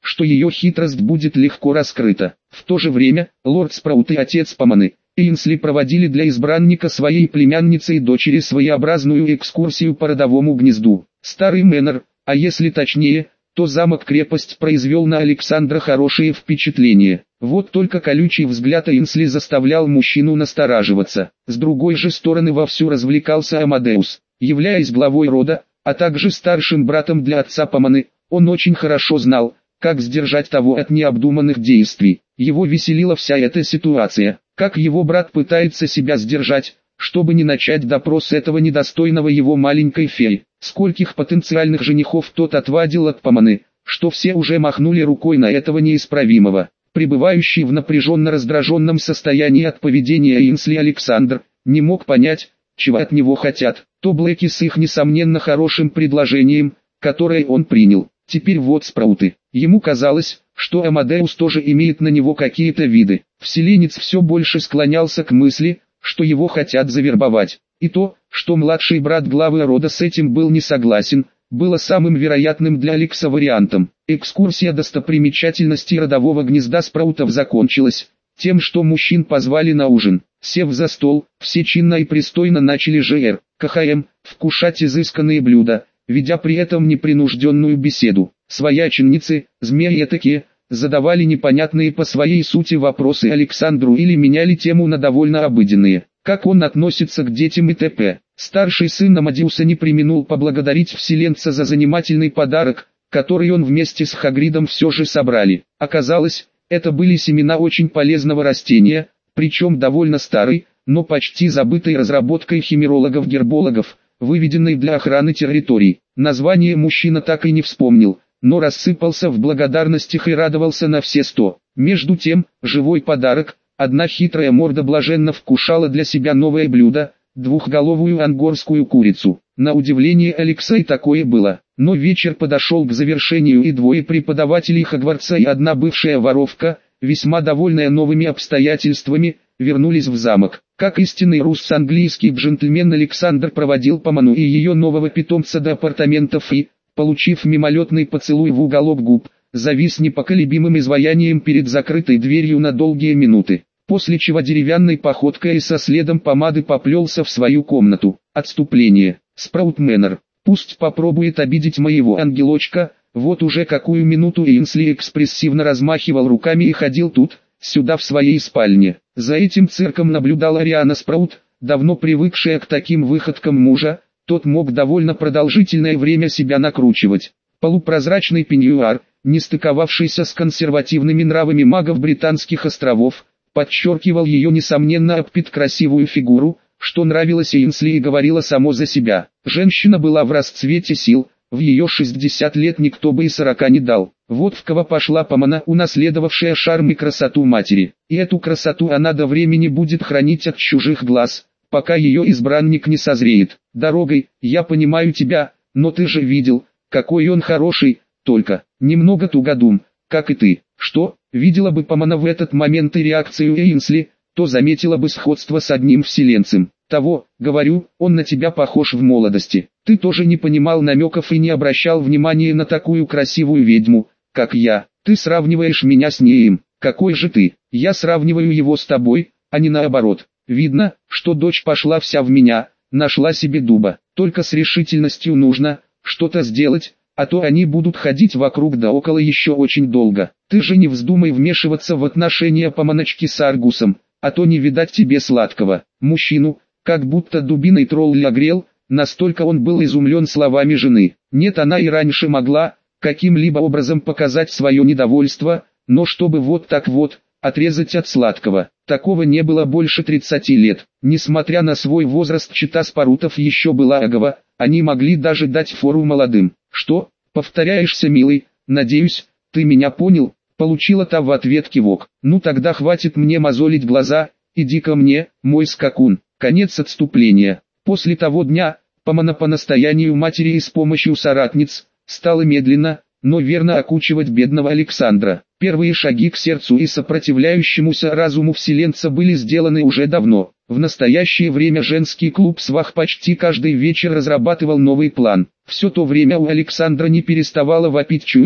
что ее хитрость будет легко раскрыта. В то же время, лорд Спраут и отец Поманы, Эйнсли проводили для избранника своей племянницы и дочери своеобразную экскурсию по родовому гнезду. Старый Мэннер, а если точнее, то замок-крепость произвел на Александра хорошее впечатление. Вот только колючий взгляд Эйнсли заставлял мужчину настораживаться. С другой же стороны вовсю развлекался Амадеус. Являясь главой рода, а также старшим братом для отца Поманы, он очень хорошо знал, как сдержать того от необдуманных действий. Его веселила вся эта ситуация, как его брат пытается себя сдержать, чтобы не начать допрос этого недостойного его маленькой феи. Скольких потенциальных женихов тот отвадил от Поманы, что все уже махнули рукой на этого неисправимого. Пребывающий в напряженно-раздраженном состоянии от поведения Эйнсли Александр не мог понять, чего от него хотят. То Блэки с их несомненно хорошим предложением, которое он принял. Теперь вот Спрауты. Ему казалось, что Амадеус тоже имеет на него какие-то виды. Вселенец все больше склонялся к мысли, что его хотят завербовать. И то, что младший брат главы рода с этим был не согласен, было самым вероятным для Алекса вариантом. Экскурсия достопримечательностей родового гнезда Спраутов закончилась тем, что мужчин позвали на ужин. Сев за стол, все чинно и пристойно начали ЖР, КХМ, вкушать изысканные блюда, ведя при этом непринужденную беседу. Свояченицы, змеи-этаки, задавали непонятные по своей сути вопросы Александру или меняли тему на довольно обыденные. Как он относится к детям и т.п. Старший сын Амадеуса не преминул поблагодарить Вселенца за занимательный подарок, который он вместе с Хагридом все же собрали. Оказалось, это были семена очень полезного растения, причем довольно старой, но почти забытой разработкой химерологов-гербологов, выведенной для охраны территорий. Название мужчина так и не вспомнил, но рассыпался в благодарностях и радовался на все сто. Между тем, живой подарок, одна хитрая морда блаженно вкушала для себя новое блюдо, двухголовую ангорскую курицу. На удивление Алекса и такое было, но вечер подошел к завершению и двое преподавателей Хогвартса и одна бывшая воровка, весьма довольная новыми обстоятельствами, вернулись в замок. Как истинный русско-английский джентльмен Александр проводил Поману и ее нового питомца до апартаментов и, получив мимолетный поцелуй в уголок губ, завис непоколебимым изваянием перед закрытой дверью на долгие минуты, после чего деревянной походкой и со следом помады поплелся в свою комнату. Отступление. Спраут Мэннер. Пусть попробует обидеть моего ангелочка. Вот уже какую минуту Эйнсли экспрессивно размахивал руками и ходил тут, сюда в своей спальне. За этим цирком наблюдала Ариана Спраут, давно привыкшая к таким выходкам мужа. Тот мог довольно продолжительное время себя накручивать. Полупрозрачный пеньюар, не стыковавшийся с консервативными нравами магов Британских островов, подчеркивал ее несомненно обпит красивую фигуру, что нравилось Эйнсли и говорило само за себя. Женщина была в расцвете сил, в ее шестьдесят лет никто бы и сорока не дал. Вот в кого пошла Помана, унаследовавшая шарм и красоту матери. И эту красоту она до времени будет хранить от чужих глаз, пока ее избранник не созреет. Дорогой, я понимаю тебя, но ты же видел, какой он хороший, только немного тугодум, как и ты. Что, видела бы Помана в этот момент и реакцию Эйнсли, то заметила бы сходство с одним вселенцем. Того, говорю, он на тебя похож в молодости. Ты тоже не понимал намеков и не обращал внимания на такую красивую ведьму, как я. Ты сравниваешь меня с нею. Какой же ты? Я сравниваю его с тобой, а не наоборот. Видно, что дочь пошла вся в меня, нашла себе дуба. Только с решительностью нужно что-то сделать, а то они будут ходить вокруг да около еще очень долго. Ты же не вздумай вмешиваться в отношения Поманочки с Аргусом, а то не видать тебе сладкого. Мужчину, как будто дубиной тролль огрел, настолько он был изумлен словами жены. Нет, она и раньше могла каким-либо образом показать свое недовольство, но чтобы вот так вот отрезать от сладкого, такого не было больше тридцати лет. Несмотря на свой возраст, чета Спарутов еще была агова, они могли даже дать фору молодым. Что, повторяешься, милый, надеюсь, ты меня понял? Получила та в ответ кивок. Ну тогда хватит мне мозолить глаза, иди ко мне, мой скакун. Конец отступления. После того дня, Помана по настоянию матери и с помощью соратниц, стала медленно, но верно окучивать бедного Александра. Первые шаги к сердцу и сопротивляющемуся разуму вселенца были сделаны уже давно. В настоящее время женский клуб свах почти каждый вечер разрабатывал новый план. Все то время у Александра не переставала вопить чуйка,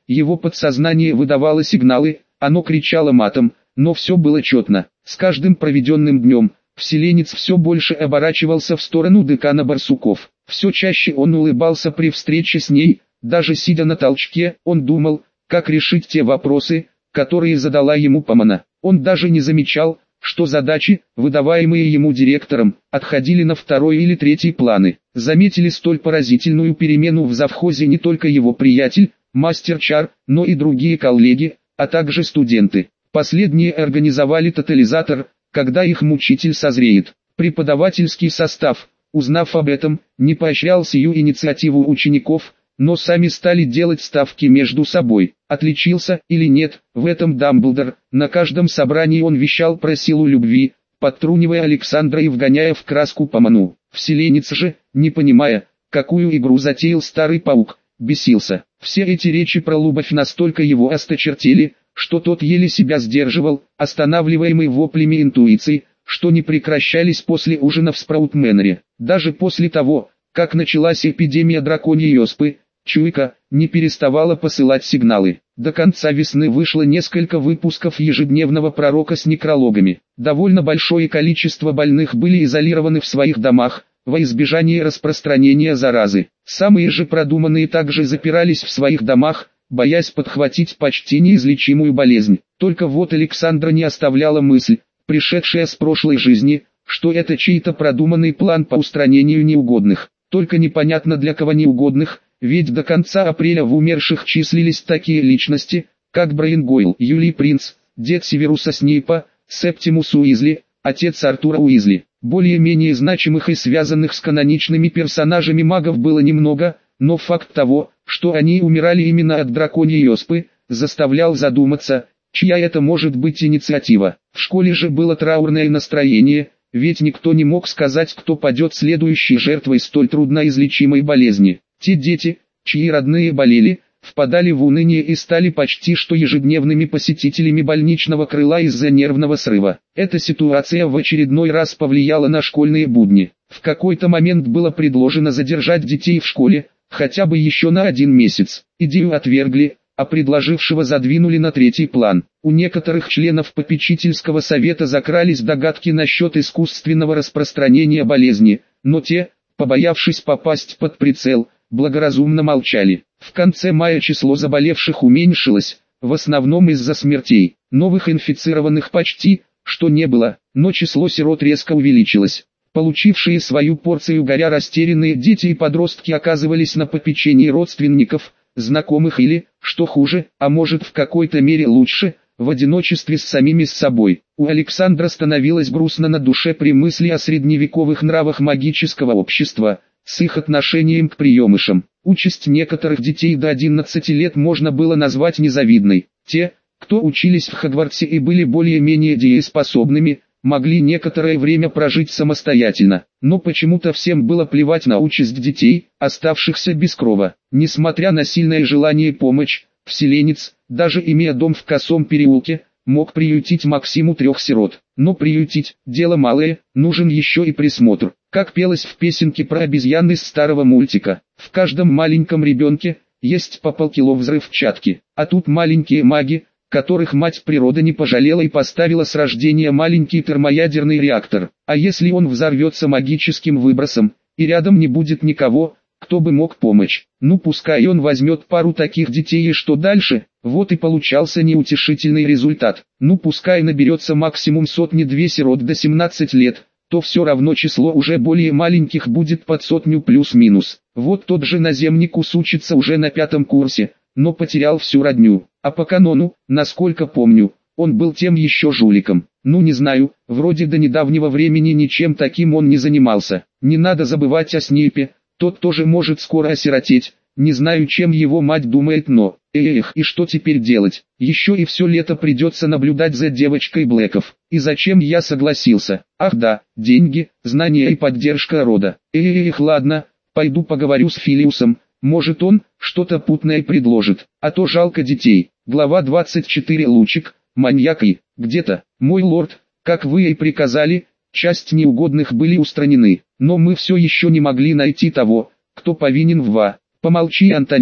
его подсознание выдавало сигналы, оно кричало матом, но все было четно. С каждым проведенным днем, вселенец все больше оборачивался в сторону декана Барсуков. Все чаще он улыбался при встрече с ней, даже сидя на толчке, он думал, как решить те вопросы, которые задала ему Помана. Он даже не замечал, что задачи, выдаваемые ему директором, отходили на второй или третий планы. Заметили столь поразительную перемену в завхозе не только его приятель, мастер Чар, но и другие коллеги, а также студенты. Последние организовали тотализатор, когда их мучитель созреет. Преподавательский состав, узнав об этом, не поощрял сию инициативу учеников, но сами стали делать ставки между собой. Отличился или нет, в этом Дамблдор. На каждом собрании он вещал про силу любви, подтрунивая Александра и вгоняя в краску Поману. Вселенец же, не понимая, какую игру затеял старый паук, бесился. Все эти речи про любовь настолько его осточертели, что тот еле себя сдерживал, останавливаемый воплями интуиции, что не прекращались после ужина в Спраут-Мэннере. Даже после того, как началась эпидемия драконьей оспы, Чуйка не переставала посылать сигналы. До конца весны вышло несколько выпусков ежедневного пророка с некрологами. Довольно большое количество больных были изолированы в своих домах, во избежание распространения заразы. Самые же продуманные также запирались в своих домах, боясь подхватить почти неизлечимую болезнь. Только вот Александра не оставляла мысль, пришедшая с прошлой жизни, что это чей-то продуманный план по устранению неугодных. Только непонятно для кого неугодных, ведь до конца апреля в умерших числились такие личности, как Брайан Гойл, Юлий Принц, дед Северуса Снейпа, Септимус Уизли, отец Артура Уизли. Более-менее значимых и связанных с каноничными персонажами магов было немного, но факт того, что они умирали именно от драконьей оспы, заставлял задуматься, чья это может быть инициатива. В школе же было траурное настроение, ведь никто не мог сказать, кто падет следующей жертвой столь трудноизлечимой болезни. Те дети, чьи родные болели, впадали в уныние и стали почти что ежедневными посетителями больничного крыла из-за нервного срыва. Эта ситуация в очередной раз повлияла на школьные будни. В какой-то момент было предложено задержать детей в школе, хотя бы еще на один месяц. Идею отвергли, а предложившего задвинули на третий план. У некоторых членов попечительского совета закрались догадки насчет искусственного распространения болезни, но те, побоявшись попасть под прицел, благоразумно молчали. В конце мая число заболевших уменьшилось, в основном из-за смертей. Новых инфицированных почти, что не было, но число сирот резко увеличилось. Получившие свою порцию горя растерянные дети и подростки оказывались на попечении родственников, знакомых или, что хуже, а может в какой-то мере лучше, в одиночестве с самими с собой. У Александра становилось грустно на душе при мысли о средневековых нравах магического общества, с их отношением к приемышам. Участь некоторых детей до одиннадцати лет можно было назвать незавидной. Те, кто учились в Хогвартсе и были более-менее дееспособными, могли некоторое время прожить самостоятельно, но почему-то всем было плевать на участь детей, оставшихся без крова. Несмотря на сильное желание помочь, вселенец, даже имея дом в Косом переулке, мог приютить Максиму трех сирот. Но приютить – дело малое, нужен еще и присмотр. Как пелось в песенке про обезьян из старого мультика, в каждом маленьком ребенке есть по полкило взрывчатки, а тут маленькие маги, которых мать природа не пожалела и поставила с рождения маленький термоядерный реактор. А если он взорвется магическим выбросом, и рядом не будет никого, кто бы мог помочь? Ну пускай он возьмет пару таких детей и что дальше? Вот и получался неутешительный результат. Ну пускай наберется максимум сотни-две сирот до семнадцати лет, то все равно число уже более маленьких будет под сотню плюс-минус. Вот тот же наземникус учится уже на пятом курсе, но потерял всю родню. А по канону, насколько помню, он был тем еще жуликом. Ну не знаю, вроде до недавнего времени ничем таким он не занимался. Не надо забывать о Снейпе, тот тоже может скоро осиротеть. Не знаю, чем его мать думает, но... Эх, и что теперь делать? Еще и все лето придется наблюдать за девочкой Блэков. И зачем я согласился? Ах да, деньги, знания и поддержка рода. Эх, ладно, пойду поговорю с Филиусом. Может он что-то путное предложит. А то жалко детей. Глава двадцать четыре. Лучик, маньяк и... Где-то, мой лорд, как вы и приказали, часть неугодных были устранены. Но мы все еще не могли найти того, кто повинен в ва... Помолчи, Антонин.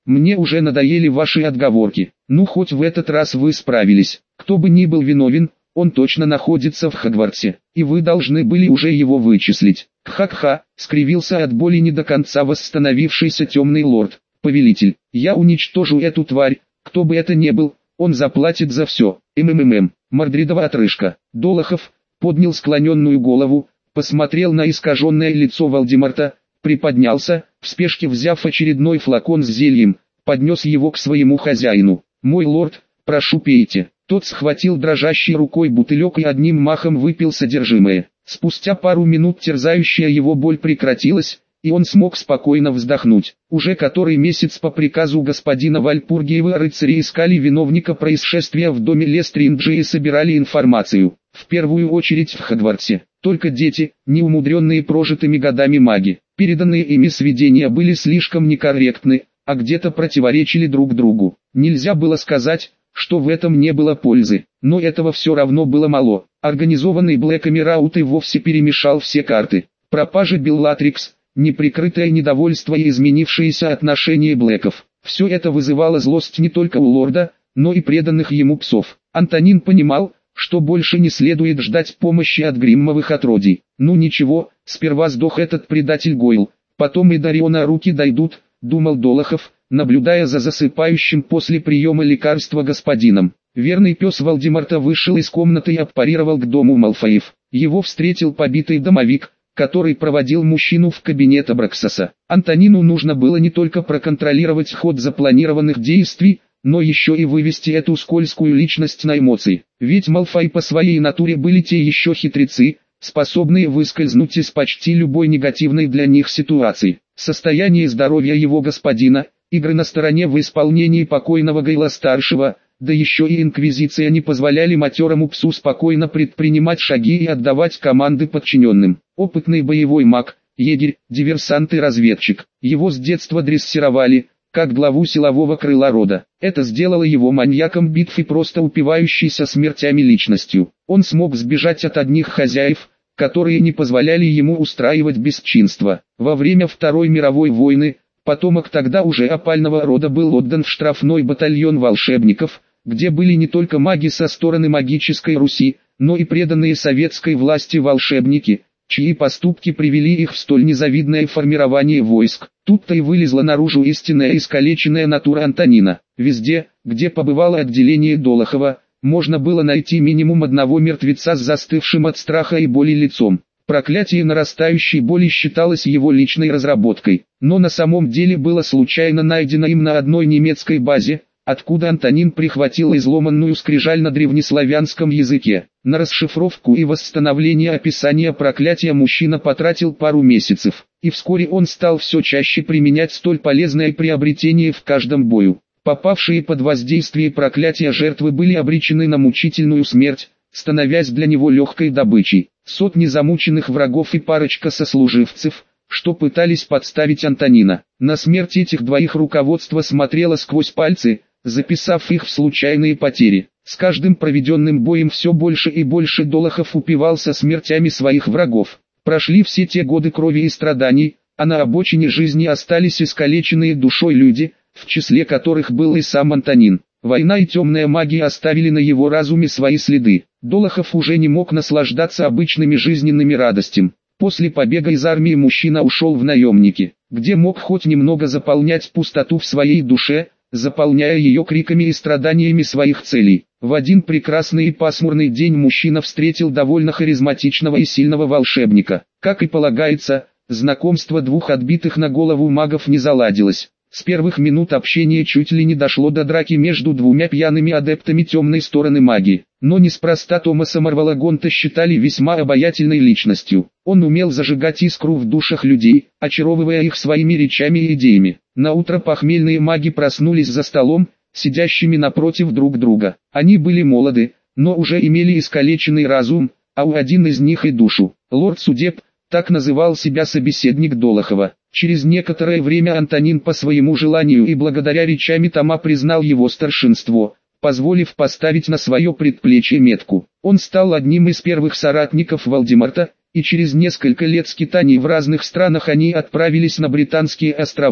Мне уже надоели ваши отговорки. Ну хоть в этот раз вы справились. Кто бы ни был виновен, он точно находится в Хогвартсе, и вы должны были уже его вычислить. Ха-ха, скривился от боли не до конца восстановившийся темный лорд. Повелитель, я уничтожу эту тварь, кто бы это ни был, он заплатит за все. МММ, Мордридова отрыжка. Долохов поднял склоненную голову, посмотрел на искаженное лицо Волдемарта, приподнялся, в спешке взяв очередной флакон с зельем, поднес его к своему хозяину. «Мой лорд, прошу пейте». Тот схватил дрожащей рукой бутылек и одним махом выпил содержимое. Спустя пару минут терзающая его боль прекратилась, и он смог спокойно вздохнуть. Уже который месяц по приказу господина Вальпургиева рыцари искали виновника происшествия в доме Лестринджа и собирали информацию. В первую очередь в Хогвартсе. Только дети, не умудренные прожитыми годами маги. Переданные ими сведения были слишком некорректны, а где-то противоречили друг другу. Нельзя было сказать, что в этом не было пользы, но этого все равно было мало. Организованный Блэками раут и вовсе перемешал все карты. Пропажа Беллатрикс, неприкрытое недовольство и изменившиеся отношения Блэков. Все это вызывало злость не только у лорда, но и преданных ему псов. Антонин понимал, что больше не следует ждать помощи от гриммовых отродий. Ну ничего, сперва сдох этот предатель Гойл, потом и до Риона руки дойдут, думал Долохов, наблюдая за засыпающим после приема лекарства господином. Верный пес Волдемарта вышел из комнаты и аппарировал к дому Малфоев. Его встретил побитый домовик, который проводил мужчину в кабинет Абраксаса. Антонину нужно было не только проконтролировать ход запланированных действий, но еще и вывести эту скользкую личность на эмоции. Ведь Малфой по своей натуре были те еще хитрецы, способные выскользнуть из почти любой негативной для них ситуации. Состояние здоровья его господина, игры на стороне в исполнении покойного Гейла-старшего, да еще и инквизиция не позволяли матерому псу спокойно предпринимать шаги и отдавать команды подчиненным. Опытный боевой маг, егерь, диверсант и разведчик. Его с детства дрессировали, как главу силового крыла рода. Это сделало его маньяком битв и просто упивающейся смертями личностью. Он смог сбежать от одних хозяев, которые не позволяли ему устраивать бесчинства. Во время Второй мировой войны, потомок тогда уже опального рода был отдан в штрафной батальон волшебников, где были не только маги со стороны магической Руси, но и преданные советской власти волшебники, чьи поступки привели их в столь незавидное формирование войск. Тут-то и вылезла наружу истинная искалеченная натура Антонина. Везде, где побывало отделение Долохова, можно было найти минимум одного мертвеца с застывшим от страха и боли лицом. Проклятие нарастающей боли считалось его личной разработкой, но на самом деле было случайно найдено им на одной немецкой базе, откуда Антонин прихватил изломанную скрижаль на древнеславянском языке. На расшифровку и восстановление описания проклятия мужчина потратил пару месяцев, и вскоре он стал все чаще применять столь полезное приобретение в каждом бою. Попавшие под воздействие проклятия жертвы были обречены на мучительную смерть, становясь для него легкой добычей. Сотни замученных врагов и парочка сослуживцев, что пытались подставить Антонина. На смерть этих двоих руководство смотрело сквозь пальцы, записав их в случайные потери. С каждым проведенным боем все больше и больше Долохов упивался смертями своих врагов. Прошли все те годы крови и страданий, а на обочине жизни остались искалеченные душой люди, в числе которых был и сам Антонин. Война и темная магия оставили на его разуме свои следы. Долохов уже не мог наслаждаться обычными жизненными радостями. После побега из армии мужчина ушел в наемники, где мог хоть немного заполнять пустоту в своей душе, заполняя ее криками и страданиями своих целей. В один прекрасный и пасмурный день мужчина встретил довольно харизматичного и сильного волшебника. Как и полагается, знакомство двух отбитых на голову магов не заладилось. С первых минут общения чуть ли не дошло до драки между двумя пьяными адептами темной стороны магии. Но неспроста Томаса Марвалагонта считали весьма обаятельной личностью. Он умел зажигать искру в душах людей, очаровывая их своими речами и идеями. Наутро похмельные маги проснулись за столом, сидящими напротив друг друга. Они были молоды, но уже имели искалеченный разум, а у один из них и душу. Лорд Судеб, так называл себя собеседник Долохова. Через некоторое время Антонин по своему желанию и благодаря речами Тома признал его старшинство, позволив поставить на свое предплечье метку. Он стал одним из первых соратников Волдемарта, и через несколько лет скитаний в разных странах они отправились на Британские острова,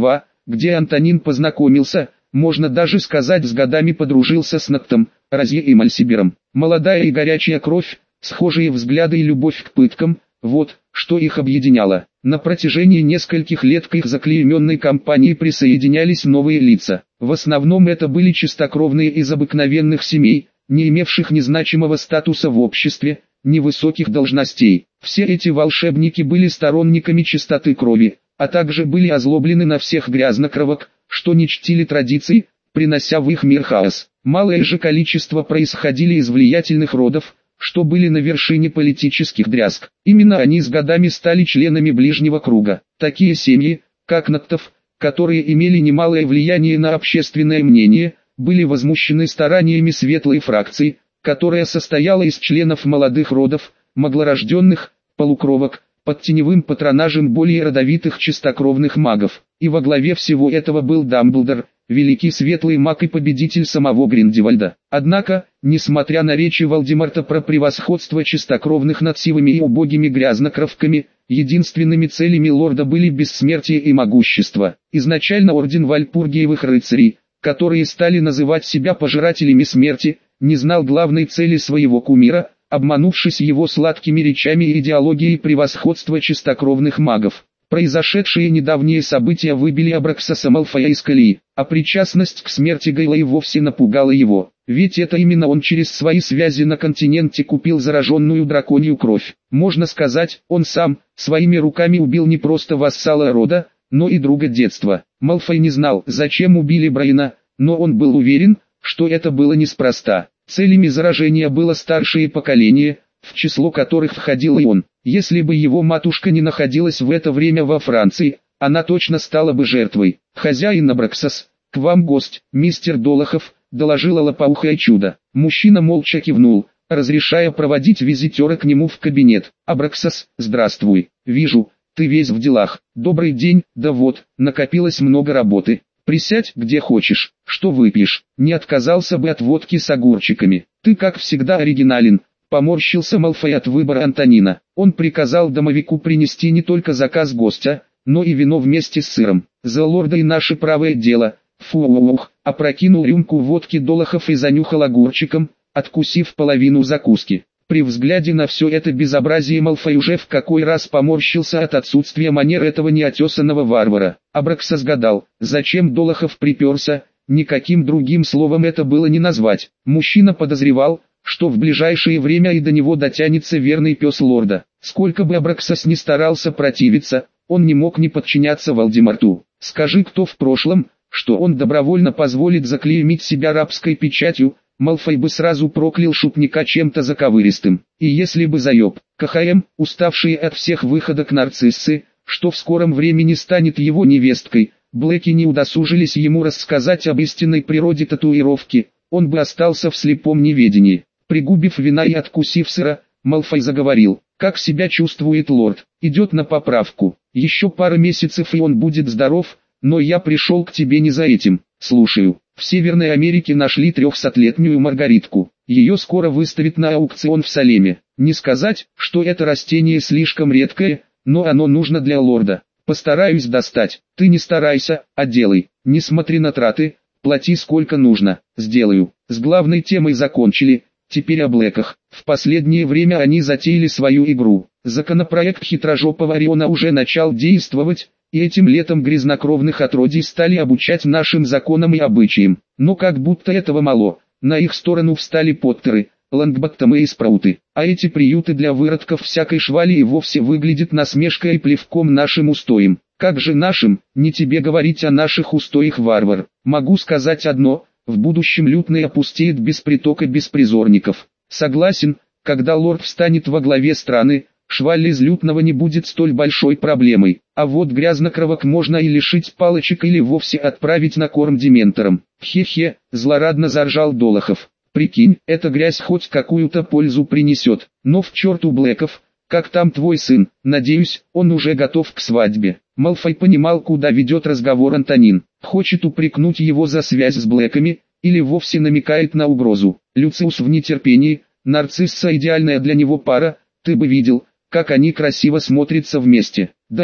где Антонин познакомился, можно даже сказать, с годами подружился с Ноктом, Розье и Мальсибером. Молодая и горячая кровь, схожие взгляды и любовь к пыткам – вот, что их объединяло. На протяжении нескольких лет к их заклейменной компании присоединялись новые лица. В основном это были чистокровные из обыкновенных семей, не имевших ни значимого статуса в обществе, ни высоких должностей. Все эти волшебники были сторонниками чистоты крови, а также были озлоблены на всех грязнокровок, что не чтили традиций, принося в их мир хаос. Малое же количество происходили из влиятельных родов, что были на вершине политических дрязг. Именно они с годами стали членами ближнего круга. Такие семьи, как Ноктов, которые имели немалое влияние на общественное мнение, были возмущены стараниями светлой фракции, которая состояла из членов молодых родов, маглорожденных, полукровок, под теневым патронажем более родовитых чистокровных магов. И во главе всего этого был Дамблдор, великий светлый маг и победитель самого Гриндевальда. Однако, несмотря на речи Волдеморта про превосходство чистокровных над сивыми и убогими грязнокровками, единственными целями лорда были бессмертие и могущество. Изначально орден Вальпургиевых рыцарей, которые стали называть себя пожирателями смерти, не знал главной цели своего кумира, обманувшись его сладкими речами и идеологией превосходства чистокровных магов. Произошедшие недавние события выбили Абраксаса Малфоя из колеи, а причастность к смерти Гайла и вовсе напугала его. Ведь это именно он через свои связи на континенте купил зараженную драконью кровь. Можно сказать, он сам, своими руками убил не просто вассала рода, но и друга детства. Малфой не знал, зачем убили Брайана, но он был уверен, что это было неспроста. Целями заражения было старшее поколение, в число которых входил и он. Если бы его матушка не находилась в это время во Франции, она точно стала бы жертвой. «Хозяин Абраксас, к вам гость, мистер Долохов», — доложила лопоухое чудо. Мужчина молча кивнул, разрешая проводить визитера к нему в кабинет. «Абраксас, здравствуй. Вижу, ты весь в делах. Добрый день, да вот, накопилось много работы. Присядь где хочешь, что выпьешь, не отказался бы от водки с огурчиками. Ты как всегда оригинален». Поморщился Малфой от выбора Антонина. Он приказал домовику принести не только заказ гостя, но и вино вместе с сыром. «За лорда и наше правое дело». Фу-ух, опрокинул рюмку водки Долохов и занюхал огурчиком, откусив половину закуски. При взгляде на все это безобразие Малфой уже в какой раз поморщился от отсутствия манер этого неотесанного варвара. Абраксас гадал, зачем Долохов приперся, никаким другим словом это было не назвать. Мужчина подозревал, что в ближайшее время и до него дотянется верный пес лорда. Сколько бы Абраксас ни старался противиться, он не мог не подчиняться Волдеморту. Скажи кто в прошлом, что он добровольно позволит заклеймить себя рабской печатью, Малфой бы сразу проклял шутника чем-то заковыристым. И если бы заеб, КХМ, уставшие от всех выходок нарциссы, что в скором времени станет его невесткой, Блэки не удосужились ему рассказать об истинной природе татуировки, он бы остался в слепом неведении. Пригубив вина и откусив сыра, Малфой заговорил. «Как себя чувствует лорд? Идет на поправку. Еще пара месяцев и он будет здоров, но я пришел к тебе не за этим. Слушаю. В Северной Америке нашли трехсотлетнюю маргаритку. Ее скоро выставят на аукцион в Салеме. Не сказать, что это растение слишком редкое, но оно нужно для лорда. Постараюсь достать. Ты не старайся, а делай. Не смотри на траты, плати сколько нужно. Сделаю». С главной темой закончили. Теперь о Блэках. В последнее время они затеяли свою игру. Законопроект хитрожопого Ориона уже начал действовать, и этим летом грязнокровных отродий стали обучать нашим законам и обычаям. Но как будто этого мало, на их сторону встали Поттеры, Лонгботтомы и Спрауты. А эти приюты для выродков всякой швали и вовсе выглядят насмешкой и плевком нашим устоям. Как же нашим, не тебе говорить о наших устоях, варвар. Могу сказать одно. В будущем Лютный опустеет без притока беспризорников. Согласен, когда лорд встанет во главе страны, шваль из Лютного не будет столь большой проблемой. А вот грязнокровок можно и лишить палочек или вовсе отправить на корм дементорам. Хе-хе, злорадно заржал Долохов. Прикинь, эта грязь хоть какую-то пользу принесет. Но в черту Блэков, как там твой сын, надеюсь, он уже готов к свадьбе. Малфой понимал, куда ведет разговор Антонин. Хочет упрекнуть его за связь с Блэками, или вовсе намекает на угрозу. Люциус в нетерпении, Нарцисса идеальная для него пара, ты бы видел, как они красиво смотрятся вместе. Да,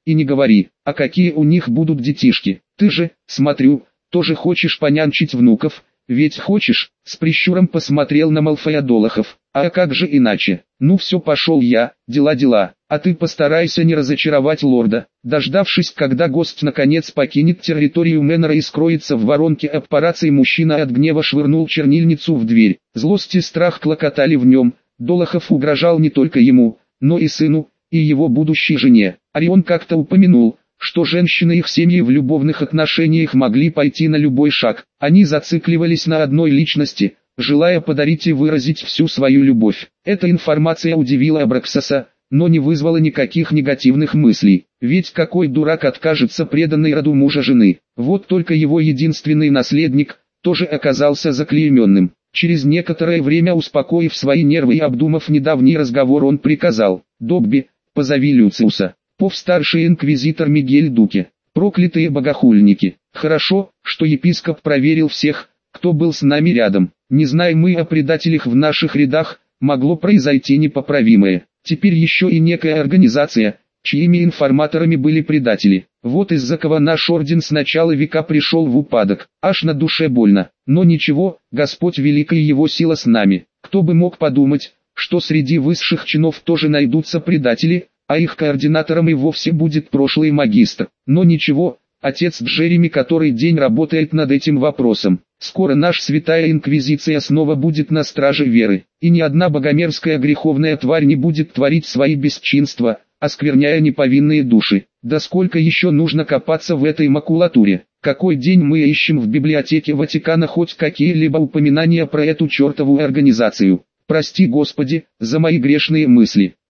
и не говори, а какие у них будут детишки. Ты же, смотрю, тоже хочешь понянчить внуков, ведь хочешь?» С прищуром посмотрел на Малфоя Долохов. «А как же иначе? Ну все, пошел я, дела-дела, а ты постарайся не разочаровать лорда». Дождавшись, когда гость наконец покинет территорию Мэннера и скроется в воронке аппарации, мужчина от гнева швырнул чернильницу в дверь. Злость и страх клокотали в нем. Долохов угрожал не только ему, но и сыну, и его будущей жене. Орион как-то упомянул, что женщины их семьи в любовных отношениях могли пойти на любой шаг. Они зацикливались на одной личности, желая подарить и выразить всю свою любовь. Эта информация удивила Абраксаса, но не вызвала никаких негативных мыслей. Ведь какой дурак откажется преданной роду мужа жены? Вот только его единственный наследник тоже оказался заклейменным. Через некоторое время, успокоив свои нервы и обдумав недавний разговор, он приказал: «Добби, позови Люциуса». Пов старший инквизитор Мигель Дуке. Проклятые богохульники. Хорошо, что епископ проверил всех, кто был с нами рядом. Не зная мы о предателях в наших рядах, могло произойти непоправимое. Теперь еще и некая организация, чьими информаторами были предатели. Вот из-за кого наш орден с начала века пришел в упадок. Аж на душе больно. Но ничего, Господь великая его сила с нами. Кто бы мог подумать, что среди высших чинов тоже найдутся предатели, а их координатором и вовсе будет прошлый магистр. Но ничего, отец Джереми который день работает над этим вопросом. Скоро наша святая инквизиция снова будет на страже веры, и ни одна богомерзкая греховная тварь не будет творить свои бесчинства, оскверняя неповинные души. Да сколько еще нужно копаться в этой макулатуре? Какой день мы ищем в библиотеке Ватикана хоть какие-либо упоминания про эту чертову организацию? Прости Господи, за мои грешные мысли.